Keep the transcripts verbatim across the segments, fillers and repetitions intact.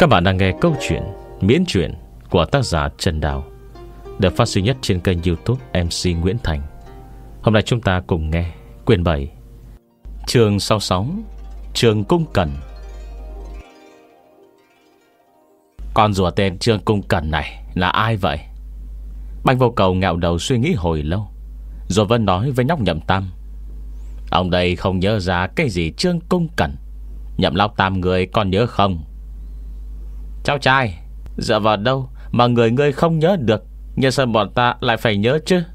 Các bạn đang nghe câu chuyện miễn truyện của tác giả Trần Đào, được phát duy nhất trên kênh YouTube em xê Nguyễn Thành. Hôm nay chúng ta cùng nghe quyển bảy, chương sáu mươi sáu, Trương Cung Cẩn. Con rùa tên Trương Cung Cẩn này là ai vậy? Bạch Vô Cầu ngạo đầu suy nghĩ hồi lâu, rồi vẫn nói với nhóc Nhậm Tam: ông đây không nhớ ra cái gì Trương Cung Cẩn. Nhậm lão tam người còn nhớ không? Cháu trai, dựa vào đâu mà người ngươi không nhớ được, nhưng sao bọn ta lại phải nhớ chứ?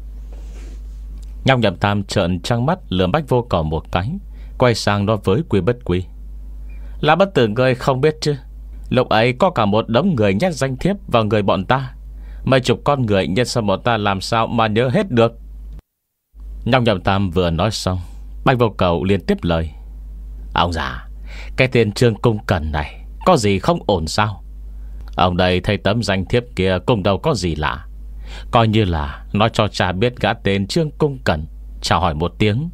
Nhóc Nhậm Tam trợn trăng mắt lườm Bạch Vô Cầu một cái, quay sang nói với Quy Bất Quy: là bất tử ngươi không biết chứ, lúc ấy có cả một đống người nhét danh thiếp vào người bọn ta. Mấy chục con người, nhân sao bọn ta làm sao mà nhớ hết được? Nhóc Nhậm Tam vừa nói xong, Bạch Vô Cầu liền tiếp lời: ông già, cái tên Trương Cung Cẩn này có gì không ổn sao? Ông đây thấy tấm danh thiếp kia cũng đâu có gì lạ, coi như là nói cho cha biết gã tên Trương Cung Cẩn chào hỏi một tiếng.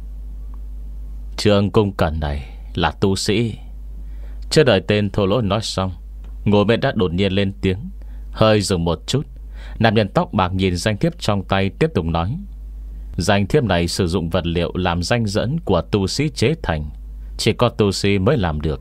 Trương Cung Cẩn này là tu sĩ. Chưa đợi tên thô lỗ nói xong, ngồi bên đã đột nhiên lên tiếng, hơi dừng một chút. Nam nhân tóc bạc nhìn danh thiếp trong tay, tiếp tục nói: danh thiếp này sử dụng vật liệu làm danh dẫn của tu sĩ chế thành, chỉ có tu sĩ mới làm được.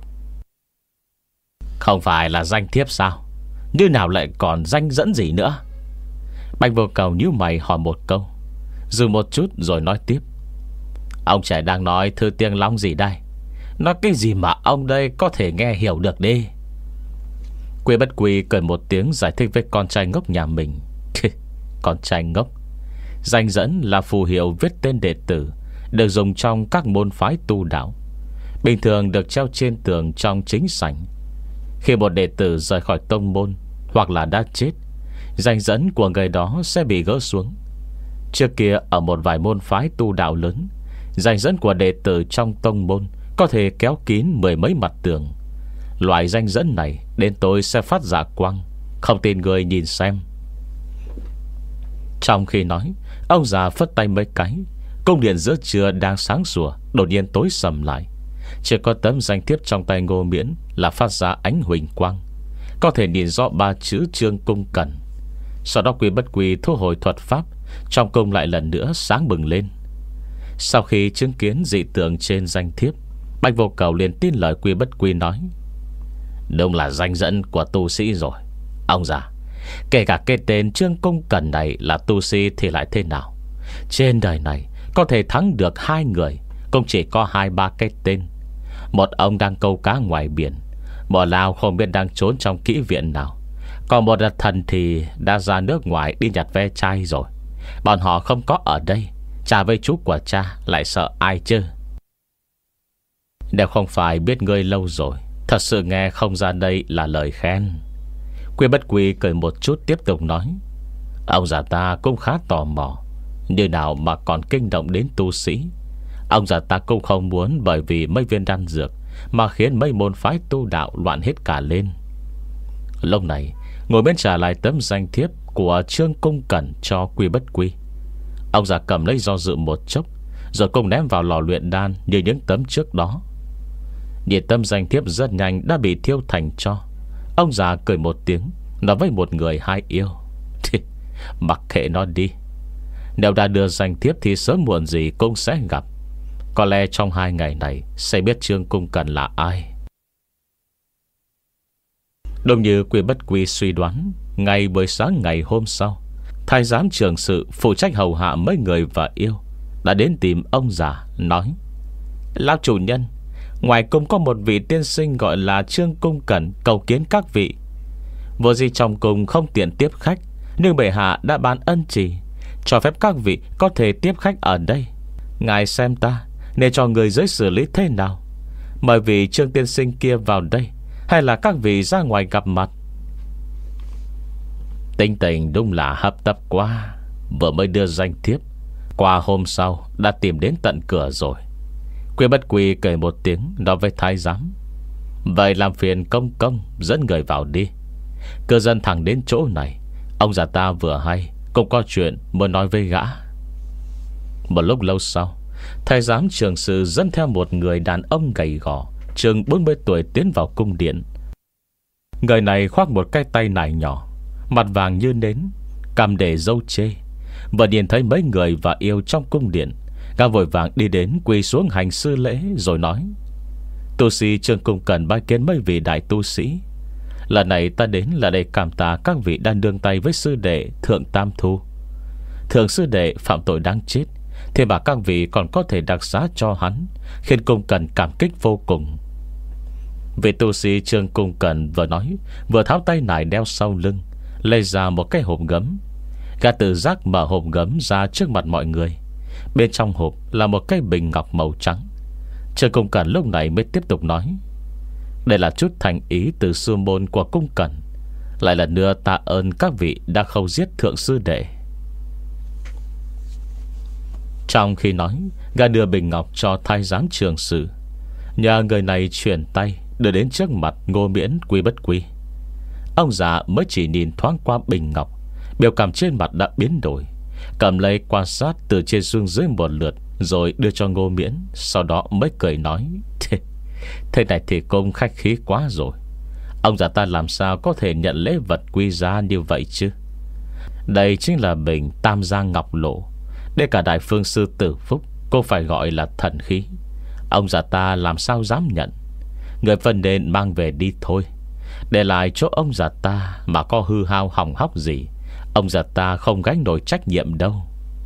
Không phải là danh thiếp sao? Như nào lại còn danh dẫn gì nữa? Bạch Vô Cầu nhíu mày hỏi một câu, dừng một chút rồi nói tiếp: ông trẻ đang nói thư tiếng long gì đây? Nói cái gì mà ông đây có thể nghe hiểu được đi? Quy Bất Quy cười một tiếng giải thích với con trai ngốc nhà mình: con trai ngốc. Danh dẫn là phù hiệu viết tên đệ tử, được dùng trong các môn phái tu đạo, bình thường được treo trên tường trong chính sảnh. Khi một đệ tử rời khỏi tông môn hoặc là đã chết, danh dẫn của người đó sẽ bị gỡ xuống. Trước kia ở một vài môn phái tu đạo lớn, danh dẫn của đệ tử trong tông môn có thể kéo kín mười mấy mặt tường. Loại danh dẫn này đến tối sẽ phát ra quang, không tin người nhìn xem. Trong khi nói, ông già phất tay mấy cái, cung điện giữa trưa đang sáng sủa đột nhiên tối sầm lại. Chỉ có tấm danh thiếp trong tay Ngô Miễn là phát ra ánh huỳnh quang, có thể nhìn rõ ba chữ Trương Cung Cẩn. Sau đó Quy Bất Quy thu hồi thuật pháp, trong cung lại lần nữa sáng bừng lên. Sau khi chứng kiến dị tượng trên danh thiếp, Bạch Vô Cầu liền tin lời Quy Bất Quy nói: đúng là danh dẫn của tu sĩ rồi. Ông già, kể cả cái tên Trương Cung Cẩn này là tu sĩ thì lại thế nào? Trên đời này có thể thắng được hai người cũng chỉ có hai ba cái tên. Một ông đang câu cá ngoài biển, một lao không biết đang trốn trong kỹ viện nào, còn một thần thì đã ra nước ngoài đi nhặt ve chai rồi. Bọn họ không có ở đây, cha với chú của cha lại sợ ai chứ? Nếu không phải biết ngươi lâu rồi, thật sự nghe không ra đây là lời khen. Quy Bất Quy cười một chút tiếp tục nói: ông già ta cũng khá tò mò, như nào mà còn kinh động đến tu sĩ. Ông già ta cũng không muốn bởi vì mấy viên đan dược mà khiến mấy môn phái tu đạo loạn hết cả lên. Lúc này ngồi bên trả lại tấm danh thiếp của Trương Cung Cẩn cho Quy Bất Quy. Ông già cầm lấy do dự một chốc, rồi cùng ném vào lò luyện đan như những tấm trước đó. Nhìn tấm danh thiếp rất nhanh đã bị thiêu thành tro, ông già cười một tiếng, nói với một người hai yêu: mặc kệ nó đi, nếu đã đưa danh thiếp thì sớm muộn gì cũng sẽ gặp. Có lẽ trong hai ngày này sẽ biết Trương Cung Cẩn là ai. Đúng như Quy Bất Quy suy đoán, ngày buổi sáng ngày hôm sau, thái giám trưởng sự phụ trách hầu hạ mấy người và yêu đã đến tìm ông già, nói: lão chủ nhân, ngoài cung có một vị tiên sinh gọi là Trương Cung Cẩn cầu kiến các vị. Vô gì trong cung không tiện tiếp khách, nhưng bệ hạ đã ban ân chỉ cho phép các vị có thể tiếp khách ở đây. Ngài xem ta nên cho người dưới xử lý thế nào? Mời vị Trương tiên sinh kia vào đây, hay là các vị ra ngoài gặp mặt? Tính tình đúng là hấp tấp quá, vừa mới đưa danh thiếp, qua hôm sau đã tìm đến tận cửa rồi. Quy Bất Quy cười một tiếng nói với thái giám: vậy làm phiền công công dẫn người vào đi. Cư dân thẳng đến chỗ này, ông già ta vừa hay cũng có chuyện muốn nói với gã. Một lúc lâu sau, thái giám trưởng sự dẫn theo một người đàn ông gầy gò chừng bốn mươi tuổi tiến vào cung điện. Người này khoác một cái tay nải nhỏ, mặt vàng như nến, cằm để râu chê. Vừa nhìn thấy mấy người và yêu trong cung điện, gã vội vàng đi đến quỳ xuống hành sư lễ rồi nói: Tu sĩ Trương Cung cần bái kiến mấy vị đại tu sĩ. Lần này ta đến là để cảm tạ các vị đang đương tay với sư đệ Thượng Tam Thu. Thượng sư đệ phạm tội đáng chết, thế mà các vị còn có thể đặc xá cho hắn, khiến Cung cần cảm kích vô cùng. Vị tu sĩ Trương Cung cần vừa nói, vừa tháo tay nải đeo sau lưng, lấy ra một cái hộp gấm. Gã tự giác mở hộp gấm ra trước mặt mọi người. Bên trong hộp là một cái bình ngọc màu trắng. Trương Cung Cẩn lúc này mới tiếp tục nói: đây là chút thành ý từ sư môn của Cung Cẩn, lại lần nữa tạ ơn các vị đã không giết thượng sư đệ. Trong khi nói, gã đưa bình ngọc cho thái giám Trường Sử, nhờ người này chuyển tay đưa đến trước mặt Ngô Miễn Quy Bất Quy. Ông già mới chỉ nhìn thoáng qua bình ngọc, biểu cảm trên mặt đã biến đổi, cầm lấy quan sát từ trên xuống dưới một lượt, rồi đưa cho Ngô Miễn. Sau đó mới cười nói: Thế, thế này thì cũng khách khí quá rồi. Ông già ta làm sao có thể nhận lễ vật quý giá như vậy chứ? Đây chính là bình Tam Giang Ngọc Lộ, để cả đại phương sư Tử Phúc cô phải gọi là thần khí. Ông già ta làm sao dám nhận? Người phân nên mang về đi thôi. Để lại chỗ ông già ta mà có hư hao hỏng hóc gì, ông già ta không gánh nổi trách nhiệm đâu.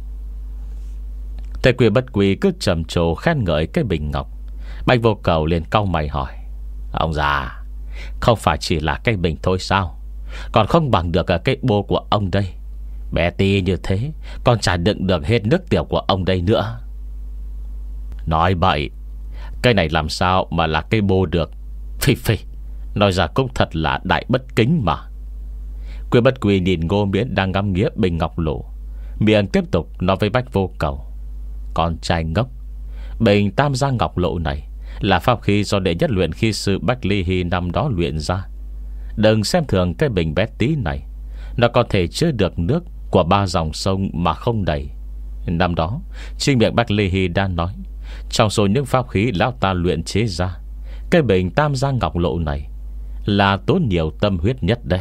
Thầy Quy Bất Quy cứ trầm trồ khen ngợi cái bình ngọc. Bạch Vô Cầu liền cau mày hỏi: ông già, không phải chỉ là cái bình thôi sao? Còn không bằng được cái bô của ông đây. Bé tí như thế, còn chả đựng được hết nước tiểu của ông đây nữa. Nói bậy, cái này làm sao mà là cái bô được? Phi phi, nói ra cũng thật là đại bất kính mà. Quy Bất Quy nhìn Ngô Miễn đang ngắm nghía bình ngọc lộ, miệng tiếp tục nói với Bạch Vô Cầu: con trai ngốc, bình Tam Giang Ngọc Lộ này là pháp khí do đệ nhất luyện khí sư Bách Ly Hy năm đó luyện ra. Đừng xem thường cái bình bé tí này, nó có thể chứa được nước của ba dòng sông mà không đầy. Năm đó chính miệng Bách Ly Hy đã nói, trong số những pháp khí lão ta luyện chế ra, cái bình Tam Giang Ngọc Lộ này là tốn nhiều tâm huyết nhất đây.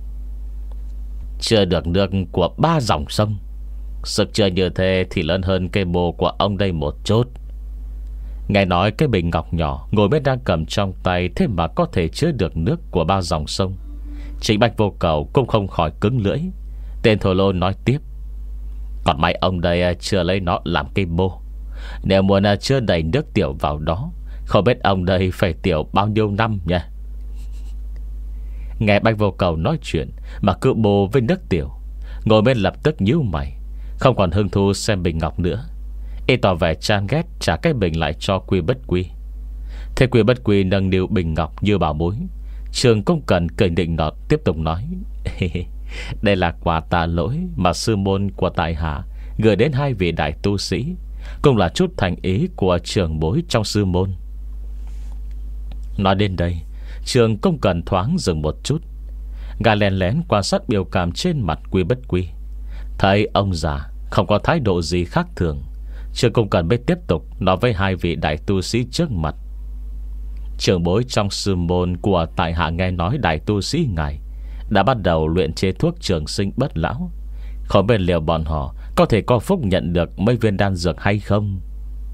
Chưa được nước của ba dòng sông, sức chơi như thế thì lớn hơn cây bồ của ông đây một chút. Nghe nói cái bình ngọc nhỏ Ngồi bên đang cầm trong tay, thế mà có thể chứa được nước của ba dòng sông. Chính Bạch Vô Cầu cũng không khỏi cứng lưỡi. Tên Thổ Lô nói tiếp: còn may ông đây chưa lấy nó làm cây bô. Nếu muốn chưa đầy nước tiểu vào đó, không biết ông đây phải tiểu bao nhiêu năm nha. Nghe Bạch Vô Cầu nói chuyện mà cứ bô với nước tiểu, Ngồi bên lập tức nhíu mày, không còn hứng thú xem bình ngọc nữa. Y tỏ vẻ chán ghét, trả cái bình lại cho Quy Bất Quy. Thế Quy Bất Quy nâng niu bình ngọc như bảo bối. Trường Công Cần cười định nọt tiếp tục nói: đây là quà tạ lỗi mà sư môn của tại hạ gửi đến hai vị đại tu sĩ, cũng là chút thành ý của trưởng bối trong sư môn. Nói đến đây, Trường Công Cần thoáng dừng một chút. Gã lén lén quan sát biểu cảm trên mặt Quy Bất Quy, thấy ông già không có thái độ gì khác thường. Trường Công Cần mới tiếp tục nói với hai vị đại tu sĩ trước mặt: trưởng bối trong sư môn của tại hạ nghe nói đại tu sĩ ngài đã bắt đầu luyện chế thuốc trường sinh bất lão. Không biết liệu bọn họ có thể có phúc nhận được mấy viên đan dược hay không?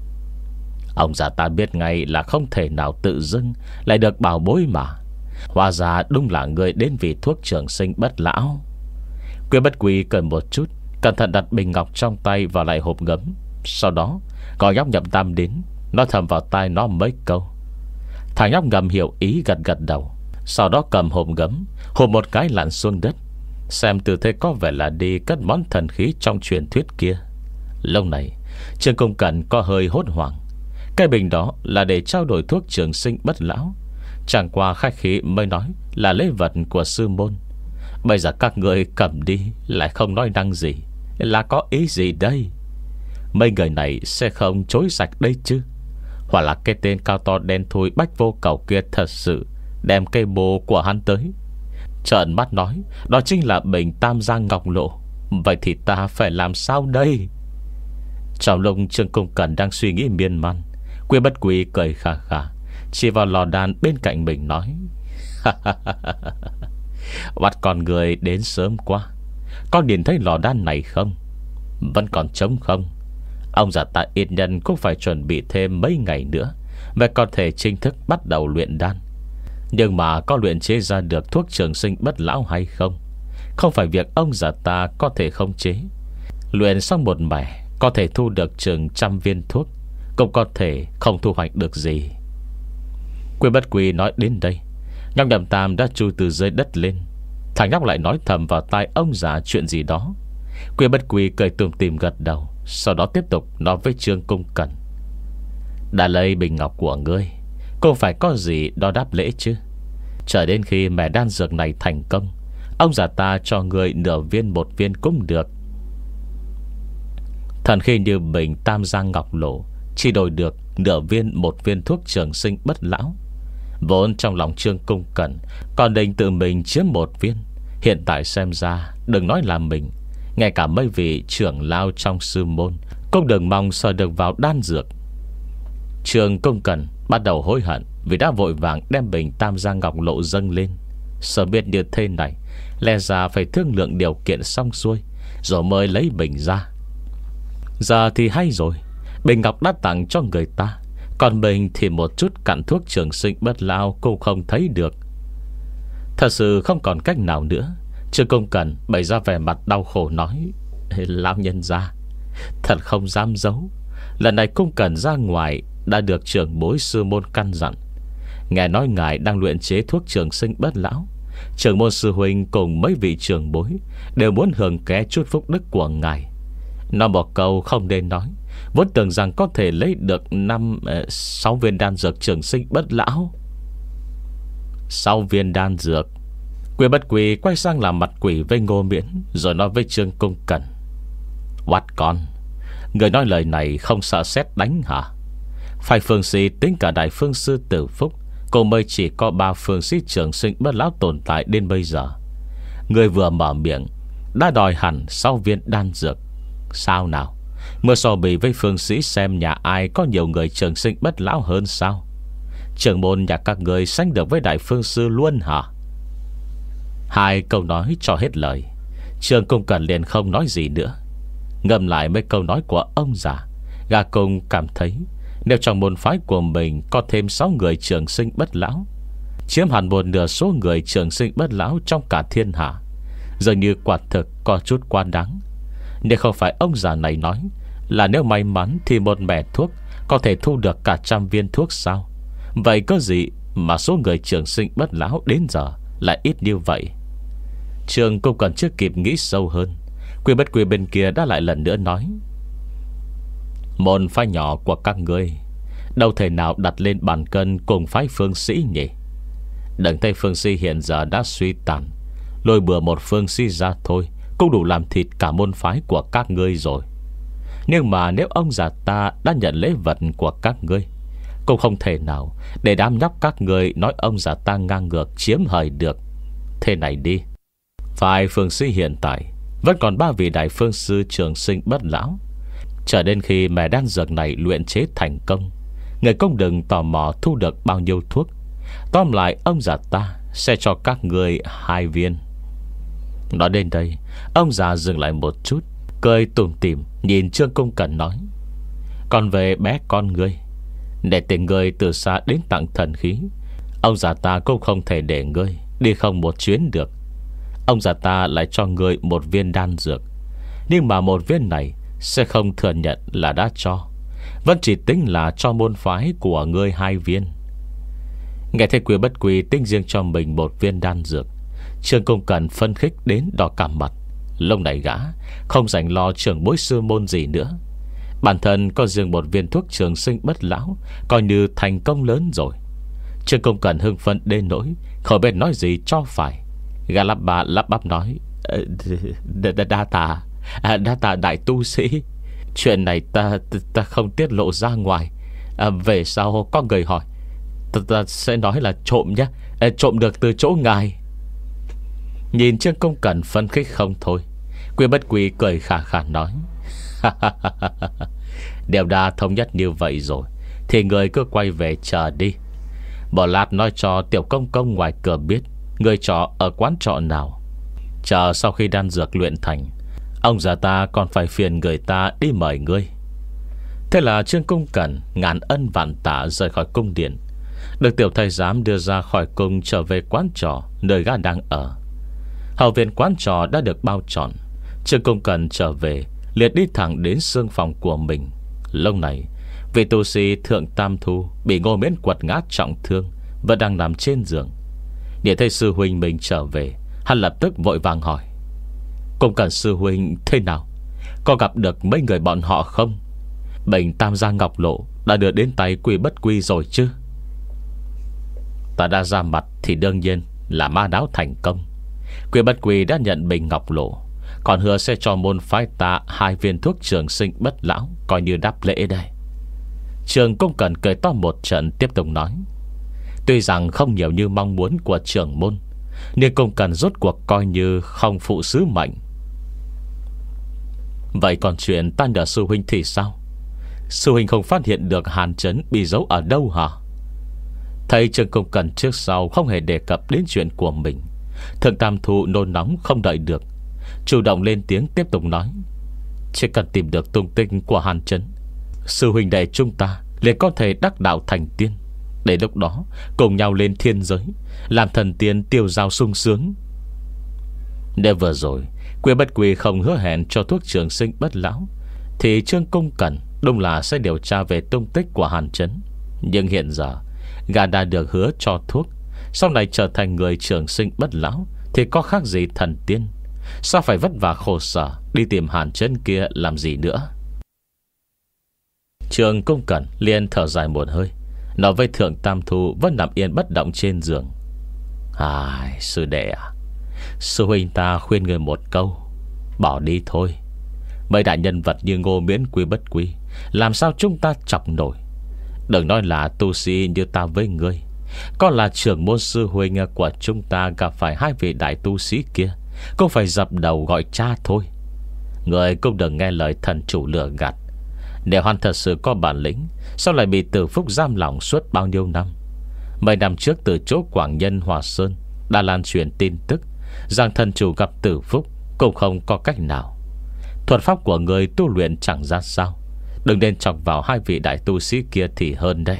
Ông già ta biết ngay là không thể nào tự dưng lại được bảo bối mà. Hóa ra đúng là người đến vì thuốc trường sinh bất lão. Quy Bất Quy cười một chút, cẩn thận đặt bình ngọc trong tay vào lại hộp gấm. Sau đó gọi nhóc Nhậm Tam đến, nói thầm vào tai nó mấy câu. Thằng nhóc ngầm hiểu ý, gật gật đầu. Sau đó cầm hộp gấm, hộp một cái lặn xuống đất, xem tư thế có vẻ là đi cất món thần khí trong truyền thuyết kia. Lúc này Trương Công Cẩn có hơi hốt hoảng. Cái bình đó là để trao đổi thuốc trường sinh bất lão, chẳng qua khách khí mới nói là lễ vật của sư môn. Bây giờ các người cầm đi lại không nói năng gì, là có ý gì đây? Mấy người này sẽ không chối sạch đây chứ? Hoặc là cái tên cao to đen thui Bách Vô Cầu kia thật sự đem cây bồ của hắn tới? Trợn mắt nói đó chính là bình Tam Giang Ngọc Lộ. Vậy thì ta phải làm sao đây? Trong lúc Trương Công Cẩn đang suy nghĩ miên man, Quy Bất Quy cười khà khà chỉ vào lò đan bên cạnh mình nói: Bắt con người đến sớm quá. Con nhìn thấy lò đan này không? Vẫn còn trống không? Ông già ta yên nhân cũng phải chuẩn bị thêm mấy ngày nữa mới có thể chính thức bắt đầu luyện đan. Nhưng mà có luyện chế ra được thuốc trường sinh bất lão hay không, không phải việc ông già ta có thể không chế. Luyện xong một mẻ có thể thu được chừng trăm viên thuốc, cũng có thể không thu hoạch được gì. Quy Bất Quy nói đến đây, Nhóc Nhậm Tam đã chui từ dưới đất lên. Thằng nhóc lại nói thầm vào tai ông già chuyện gì đó. Quy Bất Quy cười tủm tỉm gật đầu, sau đó tiếp tục nói với Trương Cung Cẩn: đã lấy bình ngọc của ngươi, cũng phải có gì đó đáp lễ chứ. Chờ đến khi mẻ đan dược này thành công, ông già ta cho ngươi nửa viên một viên cũng được. Thần khi như bình tam giang ngọc lộ chỉ đổi được nửa viên một viên thuốc trường sinh bất lão. Vốn trong lòng Trương Cung Cẩn còn định tự mình chiếm một viên, hiện tại xem ra đừng nói là mình, ngay cả mấy vị trưởng lao trong sư môn cũng đừng mong soi được vào đan dược. Trương Cung Cẩn bắt đầu hối hận vì đã vội vàng đem bình tam giang ngọc lộ dâng lên. Sợ biết như thế này, lẽ ra phải thương lượng điều kiện xong xuôi rồi mới lấy bình ra. Giờ thì hay rồi, bình ngọc đã tặng cho người ta, còn mình thì một chút cặn thuốc trường sinh bất lão cũng không thấy được. Thật sự không còn cách nào nữa, Trương Cung Cẩn bày ra vẻ mặt đau khổ nói: lão nhân gia, thật không dám giấu, lần này Cung Cẩn ra ngoài đã được trưởng bối sư môn căn dặn. Nghe nói ngài đang luyện chế thuốc trường sinh bất lão, trưởng môn sư huynh cùng mấy vị trưởng bối đều muốn hưởng ké chút phúc đức của ngài. Nói một câu không nên nói, vốn tưởng rằng có thể lấy được năm sáu viên đan dược trường sinh bất lão. Sáu viên đan dược. Quy Bất Quy quay sang làm mặt quỷ với Ngô Miễn, rồi nói với Trương Cung Cẩn: What con, người nói lời này không sợ sét đánh hả? Phải phương sĩ tính cả đại phương sư Tử Phúc, cô mới chỉ có ba phương sĩ trường sinh bất lão tồn tại đến bây giờ. Người vừa mở miệng đã đòi hẳn sáu viên đan dược. Sao nào, mưa so bì với phương sĩ xem nhà ai có nhiều người trường sinh bất lão hơn sao? Trưởng môn nhà các người sánh được với đại phương sư luôn hả? Hai câu nói cho hết lời, Trương Cung Cẩn liền không nói gì nữa. Ngâm lại mấy câu nói của ông già, gã cùng cảm thấy nếu trong môn phái của mình có thêm sáu người trường sinh bất lão, chiếm hẳn một nửa số người trường sinh bất lão trong cả thiên hạ, dường như quả thực có chút quá đáng. Nếu không phải ông già này nói là nếu may mắn thì một mẻ thuốc có thể thu được cả trăm viên thuốc sao? Vậy có gì mà số người trường sinh bất lão đến giờ lại ít như vậy? Trương Cung Cẩn chưa kịp nghĩ sâu hơn, Quy Bất Quy bên kia đã lại lần nữa nói: môn phái nhỏ của các ngươi đâu thể nào đặt lên bàn cân cùng phái phương sĩ nhỉ? Đừng thấy phương sĩ hiện giờ đã suy tàn, lôi bừa một phương sĩ ra thôi cũng đủ làm thịt cả môn phái của các ngươi rồi. Nhưng mà nếu ông già ta đã nhận lễ vật của các ngươi, cũng không thể nào để đám nhóc các ngươi nói ông già ta ngang ngược chiếm hời được. Thế này đi, phái phương sĩ hiện tại vẫn còn ba vị đại phương sư trường sinh bất lão. Chờ đến khi mẻ đan dược này luyện chế thành công, người cũng đừng tò mò thu được bao nhiêu thuốc. Tóm lại ông già ta sẽ cho các ngươi hai viên. Nói đến đây, ông già dừng lại một chút, cười tủm tỉm nhìn Trương Cung Cẩn nói: còn về bé con ngươi, để tình ngươi từ xa đến tặng thần khí, ông già ta cũng không thể để ngươi đi không một chuyến được. Ông già ta lại cho ngươi một viên đan dược, nhưng mà một viên này sẽ không thừa nhận là đã cho, vẫn chỉ tính là cho môn phái của ngươi hai viên. Nghe thấy Quy Bất Quy tính riêng cho mình một viên đan dược, Trương Cung Cẩn phân khích đến đỏ cả mặt. Lông này gã không rảnh lo trưởng bối sư môn gì nữa, bản thân có riêng một viên thuốc trường sinh bất lão coi như thành công lớn rồi. Trương Cung Cẩn hưng phấn đến nỗi khỏi biết nói gì cho phải. Gã lắp ba lắp bắp nói: Đa tạ Đa tạ đại tu sĩ, chuyện này ta ta không tiết lộ ra ngoài. à, Về sau có người hỏi, ta, ta sẽ nói là trộm nhé, trộm được từ chỗ ngài. Nhìn Trương Cung Cẩn phân khích không thôi, Quy Bất Quy cười khà khà nói: đều đã thống nhất như vậy rồi thì người cứ quay về chờ đi. Bỏ lát nói cho tiểu công công ngoài cửa biết người trọ ở quán trọ nào. Chờ sau khi đan dược luyện thành, ông già ta còn phải phiền người ta đi mời ngươi. Thế là Trương Công Cẩn ngàn ân vạn tạ rời khỏi cung điện, được tiểu thái giám đưa ra khỏi cung, trở về quán trọ nơi gã đang ở. Hậu viện quán trọ đã được bao trọn. Trương Công Cẩn trở về liệt đi thẳng đến xương phòng của mình. Lúc này vị tu sĩ Thượng Tam Thu bị Ngô Miễn quật ngã trọng thương, vẫn đang nằm trên giường. Nhìn thấy sư huynh mình trở về, hắn lập tức vội vàng hỏi: Công Cẩn sư huynh thế nào? Có gặp được mấy người bọn họ không? Bệnh Tam Gia Ngọc Lộ đã đưa đến tay Quy Bất Quy rồi chứ? Ta đã ra mặt thì đương nhiên là ma đáo thành công. Quy Bất Quy đã nhận bình Ngọc Lộ, còn hứa sẽ cho môn phái ta hai viên thuốc trường sinh bất lão, coi như đáp lễ đây. Trường Công Cẩn cười to một trận, tiếp tục nói: Tuy rằng không nhiều như mong muốn của trưởng môn, nhưng Công Cẩn rốt cuộc coi như không phụ sứ mệnh. Vậy còn chuyện ta nhờ sư huynh thì sao? Sư huynh không phát hiện được Hàn Trấn bị giấu ở đâu hả? Thấy Trương Công Cẩn trước sau không hề đề cập đến chuyện của mình, Thượng Tam Thu nôn nóng không đợi được, chủ động lên tiếng tiếp tục nói: Chỉ cần tìm được tung tích của Hàn Trấn, sư huynh đệ chúng ta liền có thể đắc đạo thành tiên. Để lúc đó cùng nhau lên thiên giới, làm thần tiên tiêu dao sung sướng. Nếu vừa rồi Quy Bất Quy không hứa hẹn cho thuốc trường sinh bất lão, thì Trương Công Cẩn đúng là sẽ điều tra về tung tích của Hàn Trấn. Nhưng hiện giờ gã đã được hứa cho thuốc, sau này trở thành người trường sinh bất lão thì có khác gì thần tiên. Sao phải vất vả khổ sở đi tìm Hàn Trấn kia làm gì nữa? Trương Công Cẩn liền thở dài một hơi, nói với Thượng Tam Thu vẫn nằm yên bất động trên giường: Ai, sư đệ à, sư huynh ta khuyên người một câu, bỏ đi thôi. Mấy đại nhân vật như Ngô Miễn, Quy Bất Quy, làm sao chúng ta chọc nổi? Đừng nói là tu sĩ như ta với ngươi, còn là trưởng môn sư huynh của chúng ta gặp phải hai vị đại tu sĩ kia, cũng phải dập đầu gọi cha thôi. Người cũng đừng nghe lời thần chủ lừa gạt. Nếu hắn thật sự có bản lĩnh, sao lại bị Tử Phúc giam lỏng suốt bao nhiêu năm? Mấy năm trước từ chỗ Quảng Nhân Hòa Sơn đã lan truyền tin tức rằng thần chủ gặp Tử Phúc cũng không có cách nào. Thuật pháp của người tu luyện chẳng ra sao, đừng nên chọc vào hai vị đại tu sĩ kia thì hơn đây.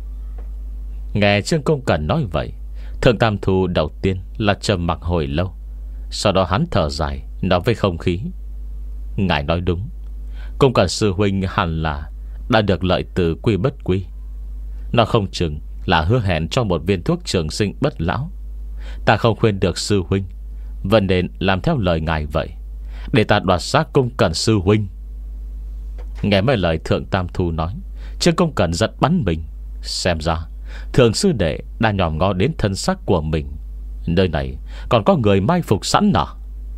Nghe Trương Công Cẩn nói vậy, Thượng Tam Thu đầu tiên là trầm mặc hồi lâu, sau đó hắn thở dài, nói với không khí: Ngài nói đúng, Công Cẩn sư huynh hẳn là đã được lợi từ Quy Bất Quy. Nó không chừng là hứa hẹn cho một viên thuốc trường sinh bất lão. Ta không khuyên được sư huynh, vẫn nên làm theo lời ngài vậy, để ta đoạt xác Công Cẩn sư huynh. Nghe mấy lời Thượng Tam Thu nói, Trương Công Cẩn giật bắn mình. Xem ra Thượng sư đệ đã nhòm ngó đến thân xác của mình. Nơi này còn có người mai phục sẵn nọ.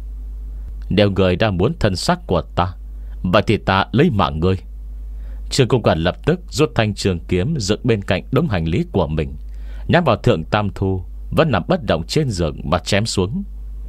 Nếu người đang muốn thân xác của ta, vậy thì ta lấy mạng ngươi. Trương Công Cẩn lập tức rút thanh trường kiếm dựng bên cạnh đống hành lý của mình, nhắm vào Thượng Tam Thu vẫn nằm bất động trên giường mà chém xuống.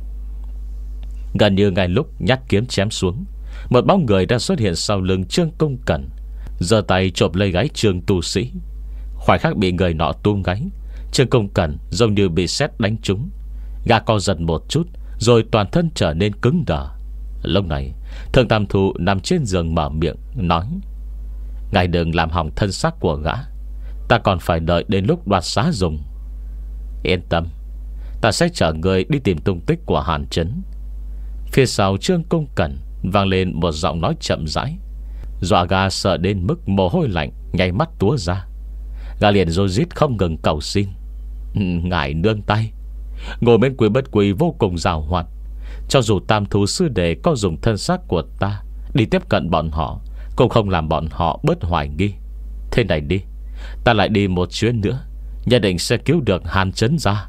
Gần như ngay lúc nhát kiếm chém xuống, một bóng người đã xuất hiện sau lưng Trương Công Cẩn, giơ tay chộp lấy gáy Trương tu sĩ. Khoảnh khắc bị người nọ túm gáy, Trương Công Cẩn giống như bị sét đánh trúng, gã co giật một chút, rồi toàn thân trở nên cứng đờ. Lúc này Thượng Tam Thu nằm trên giường mở miệng nói: Ngài đừng làm hỏng thân xác của gã, ta còn phải đợi đến lúc đoạt xá dùng. Yên tâm, ta sẽ chở người đi tìm tung tích của Hàn Trấn. Phía sau Trương Công Cẩn vang lên một giọng nói chậm rãi, dọa gã sợ đến mức mồ hôi lạnh nháy mắt túa ra. Gã liền rối rít không ngừng cầu xin: Ngài nương tay. Ngồi bên Quy Bất Quy vô cùng giàu hoạt, cho dù Tam Thú sư đệ có dùng thân xác của ta đi tiếp cận bọn họ, cũng không làm bọn họ bớt hoài nghi. Thế này đi, ta lại đi một chuyến nữa, nhất định sẽ cứu được Hàn Trấn ra.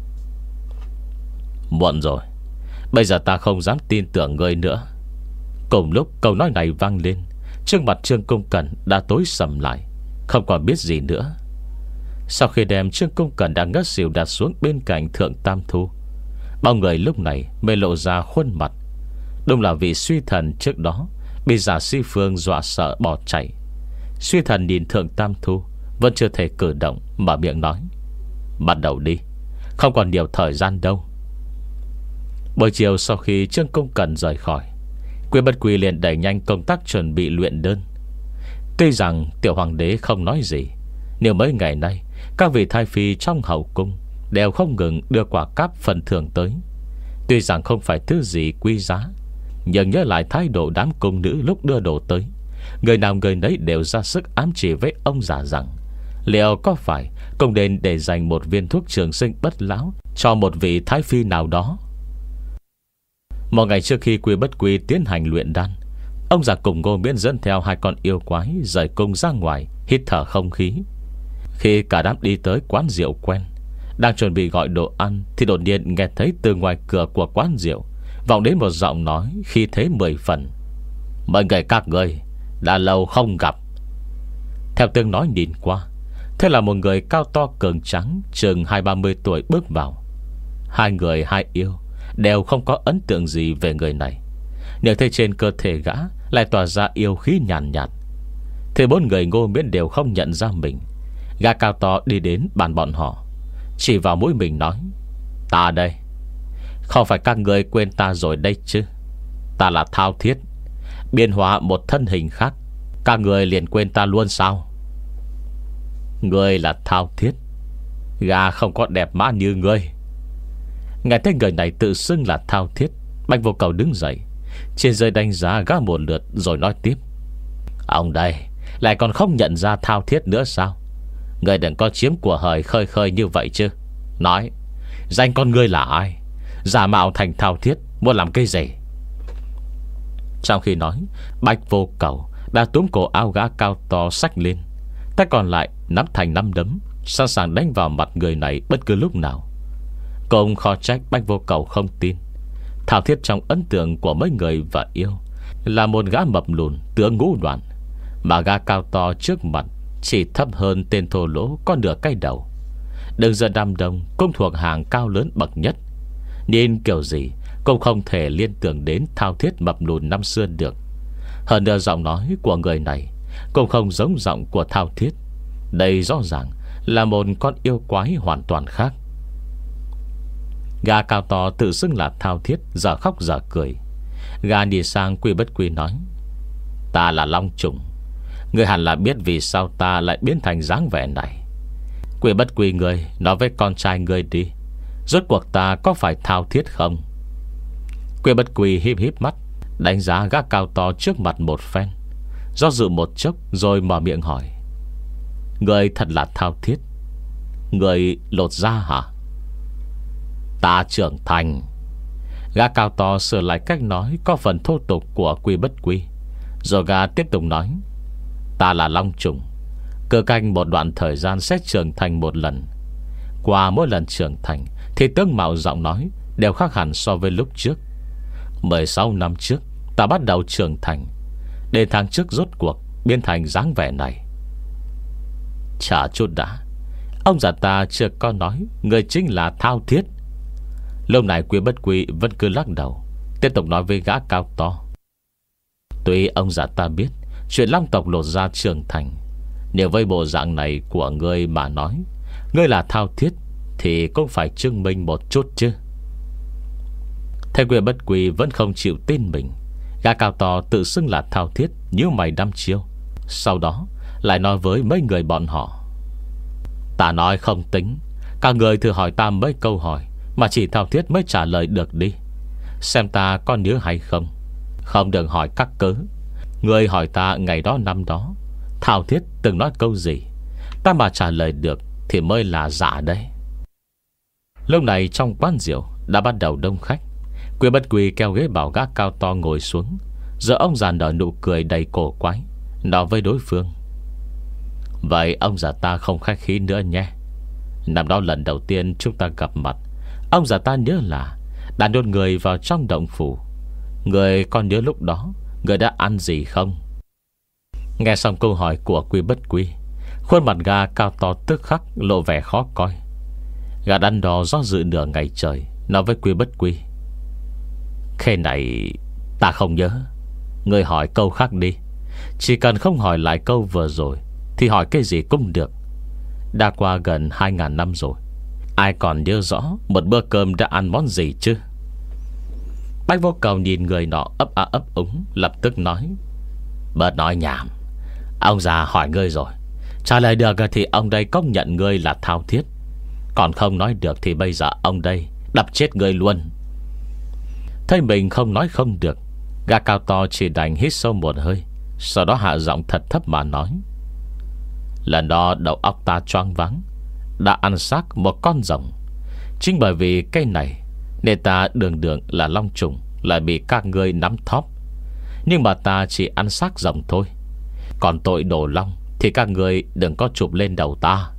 Muộn rồi, bây giờ ta không dám tin tưởng ngươi nữa. Cùng lúc câu nói này vang lên, trước mặt Trương Công Cẩn đã tối sầm lại, không còn biết gì nữa. Sau khi đem Trương Công Cẩn đang ngất xỉu đặt xuống bên cạnh Thượng Tam Thu, bao người lúc này mới lộ ra khuôn mặt. Đúng là vị suy thần trước đó bị giả Si Phương dọa sợ bỏ chạy. Suy thần nhìn Thượng Tam Thu vẫn chưa thể cử động, mở miệng nói: Bắt đầu đi, không còn nhiều thời gian đâu. Buổi chiều sau khi Trương Công Cần rời khỏi, Quy Bất Quy liền đẩy nhanh công tác chuẩn bị luyện đơn. Tuy rằng tiểu hoàng đế không nói gì, nhưng mấy ngày nay các vị thái phi trong hậu cung đều không ngừng đưa quả cáp phần thưởng tới. Tuy rằng không phải thứ gì quý giá, nhưng nhớ lại thái độ đám cung nữ lúc đưa đồ tới, người nào người nấy đều ra sức ám chỉ với ông già rằng liệu có phải cũng nên để dành một viên thuốc trường sinh bất lão cho một vị thái phi nào đó. Một ngày trước khi Quy Bất Quy tiến hành luyện đan, ông già cùng Ngô Miễn dẫn theo hai con yêu quái rời cung ra ngoài hít thở không khí. Khi cả đám đi tới quán rượu quen, đang chuẩn bị gọi đồ ăn, thì đột nhiên nghe thấy từ ngoài cửa của quán rượu vọng đến một giọng nói khi thế mười phần: "Mọi người các ngươi, đã lâu không gặp." Theo tiếng nói nhìn qua, thế là một người cao to cường trắng, chừng hai ba mươi tuổi bước vào. Hai người hai yêu đều không có ấn tượng gì về người này, nhưng thấy trên cơ thể gã lại tỏa ra yêu khí nhàn nhạt, nhạt. Thì bốn người Ngô Miễn đều không nhận ra mình. Gã cao to đi đến bàn bọn họ, chỉ vào mũi mình nói: "Ta đây. Không phải các người quên ta rồi đây chứ? Ta là Thao Thiết, biến hóa một thân hình khác, các người liền quên ta luôn sao?" "Ngươi là Thao Thiết? Gã không có đẹp mã như ngươi." Nghe thấy người này tự xưng là Thao Thiết, Bạch Vô Cầu đứng dậy, trên dưới đánh giá gã một lượt rồi nói tiếp: "Ông đây lại còn không nhận ra Thao Thiết nữa sao? Ngươi đừng có chiếm của hời khơi khơi như vậy chứ. Nói, danh con ngươi là ai? Giả mạo thành Thao Thiết muốn làm cái gì?" Trong khi nói, Bạch Vô Cầu đã túm cổ áo gã cao to xách lên, tay còn lại nắm thành nắm đấm, sẵn sàng đánh vào mặt người này bất cứ lúc nào. Cũng khó trách Bạch Vô Cầu không tin. Thao Thiết trong ấn tượng của mấy người và yêu là một gã mập lùn tướng ngũ đoạn, mà gã cao to trước mặt chỉ thấp hơn tên thô lỗ có nửa cái đầu. Đường giờ đám đông cũng thuộc hàng cao lớn bậc nhất, nên kiểu gì cũng không thể liên tưởng đến Thao Thiết mập lùn năm xưa được. Hơn nữa giọng nói của người này cũng không giống giọng của Thao Thiết. Đây rõ ràng là một con yêu quái hoàn toàn khác. Gã cao to tự xưng là Thao Thiết giờ khóc giờ cười. Gã đi sang Quy Bất Quy nói: "Ta là Long Trùng. Ngươi hẳn là biết vì sao ta lại biến thành dáng vẻ này. Quy Bất Quy ngươi nói với con trai ngươi đi, rốt cuộc ta có phải Thao Thiết không?" Quy Bất Quy híp híp mắt, đánh giá gã cao to trước mặt một phen, do dự một chốc rồi mở miệng hỏi: "Ngươi thật là Thao Thiết? Ngươi lột da hả?" "Ta trưởng thành." Gã cao to sửa lại cách nói có phần thô tục của Quy Bất Quy, rồi gã tiếp tục nói: "Ta là Long Trùng, cơ canh một đoạn thời gian sẽ trưởng thành một lần. Qua mỗi lần trưởng thành thì tướng mạo giọng nói đều khác hẳn so với lúc trước. Mười sáu năm trước ta bắt đầu trưởng thành, đến tháng trước rốt cuộc biến thành dáng vẻ này." "Chờ chút đã, ông già ta chưa có nói người chính là Thao Thiết." Lúc này Quy Bất Quy vẫn cứ lắc đầu, tiếp tục nói với gã cao to: "Tuy ông già ta biết chuyện Long tộc lột da trưởng thành, nếu với bộ dạng này của ngươi mà nói ngươi là Thao Thiết thì cũng phải chứng minh một chút chứ." Thầy Quy Bất Quy vẫn không chịu tin mình. Gã cao to tự xưng là Thao Thiết nhíu mày đăm chiêu, sau đó lại nói với mấy người bọn họ: "Ta nói không tính, các người thử hỏi ta mấy câu hỏi mà chỉ Thao Thiết mới trả lời được đi, xem ta có nhớ hay không. Không đừng hỏi các cớ. Người hỏi ta ngày đó năm đó Thao Thiết từng nói câu gì, ta mà trả lời được thì mới là giả đây." Lúc này trong quán rượu đã bắt đầu đông khách. Quy Bất Quy kéo ghế bảo gã cao to ngồi xuống. Giờ ông già nở nụ cười đầy cổ quái, nói với đối phương: "Vậy ông già ta không khách khí nữa nhé. Năm đó lần đầu tiên chúng ta gặp mặt, ông già ta nhớ là đã đột người vào trong động phủ. Người còn nhớ lúc đó người đã ăn gì không?" Nghe xong câu hỏi của Quy Bất Quy, khuôn mặt gã cao to tức khắc lộ vẻ khó coi. Gã đắn đo do dự nửa ngày trời, nói với Quy Bất Quy: "Cái này ta không nhớ. Người hỏi câu khác đi. Chỉ cần không hỏi lại câu vừa rồi thì hỏi cái gì cũng được. Đã qua gần hai ngàn năm rồi, Ai còn nhớ rõ một bữa cơm đã ăn món gì chứ? Bách Vô Cầu nhìn người nọ ấp á ấp úng, lập tức nói: Bớt nói nhảm. Ông già hỏi ngươi rồi, trả lời được thì ông đây công nhận ngươi là Thao Thiết. Còn không nói được thì bây giờ ông đây đập chết ngươi luôn. Thấy mình không nói không được, gã cao to chỉ đành hít sâu một hơi, sau đó hạ giọng thật thấp mà nói: Lần đó đầu óc ta choáng váng, đã ăn xác một con rồng. Chính bởi vì cái này nên ta đường đường là long trùng lại bị các ngươi nắm thóp. Nhưng mà ta chỉ ăn xác rồng thôi, còn tội đổ long thì các ngươi đừng có chụp lên đầu ta.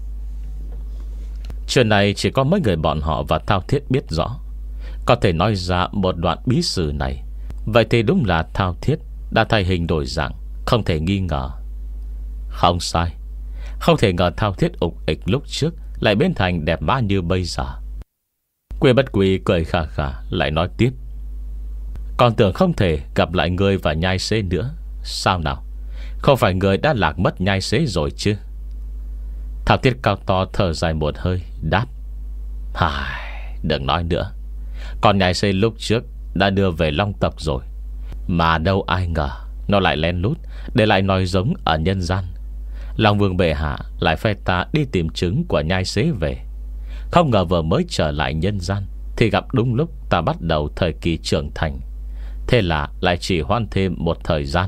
Chuyện này chỉ có mấy người bọn họ và Thao Thiết biết rõ. Có thể nói ra một đoạn bí sử này, vậy thì đúng là Thao Thiết đã thay hình đổi dạng, không thể nghi ngờ. Không sai, không thể ngờ Thao Thiết ục ịch lúc trước lại biến thành đẹp mã như bây giờ. Quê Bất Quỳ cười khà khà lại nói tiếp: Còn tưởng không thể gặp lại ngươi và Nhai Xế nữa. Sao nào, không phải ngươi đã lạc mất Nhai Xế rồi chứ? Thao Thiết cao to thở dài một hơi, đáp: Hài, đừng nói nữa. Còn Nhai Xế lúc trước đã đưa về Long tộc rồi, mà đâu ai ngờ nó lại lén lút để lại nói giống ở nhân gian. Long Vương bệ hạ lại phái ta đi tìm trứng của Nhai Xế về. Không ngờ vừa mới trở lại nhân gian thì gặp đúng lúc ta bắt đầu thời kỳ trưởng thành. Thế là lại chỉ hoãn thêm một thời gian.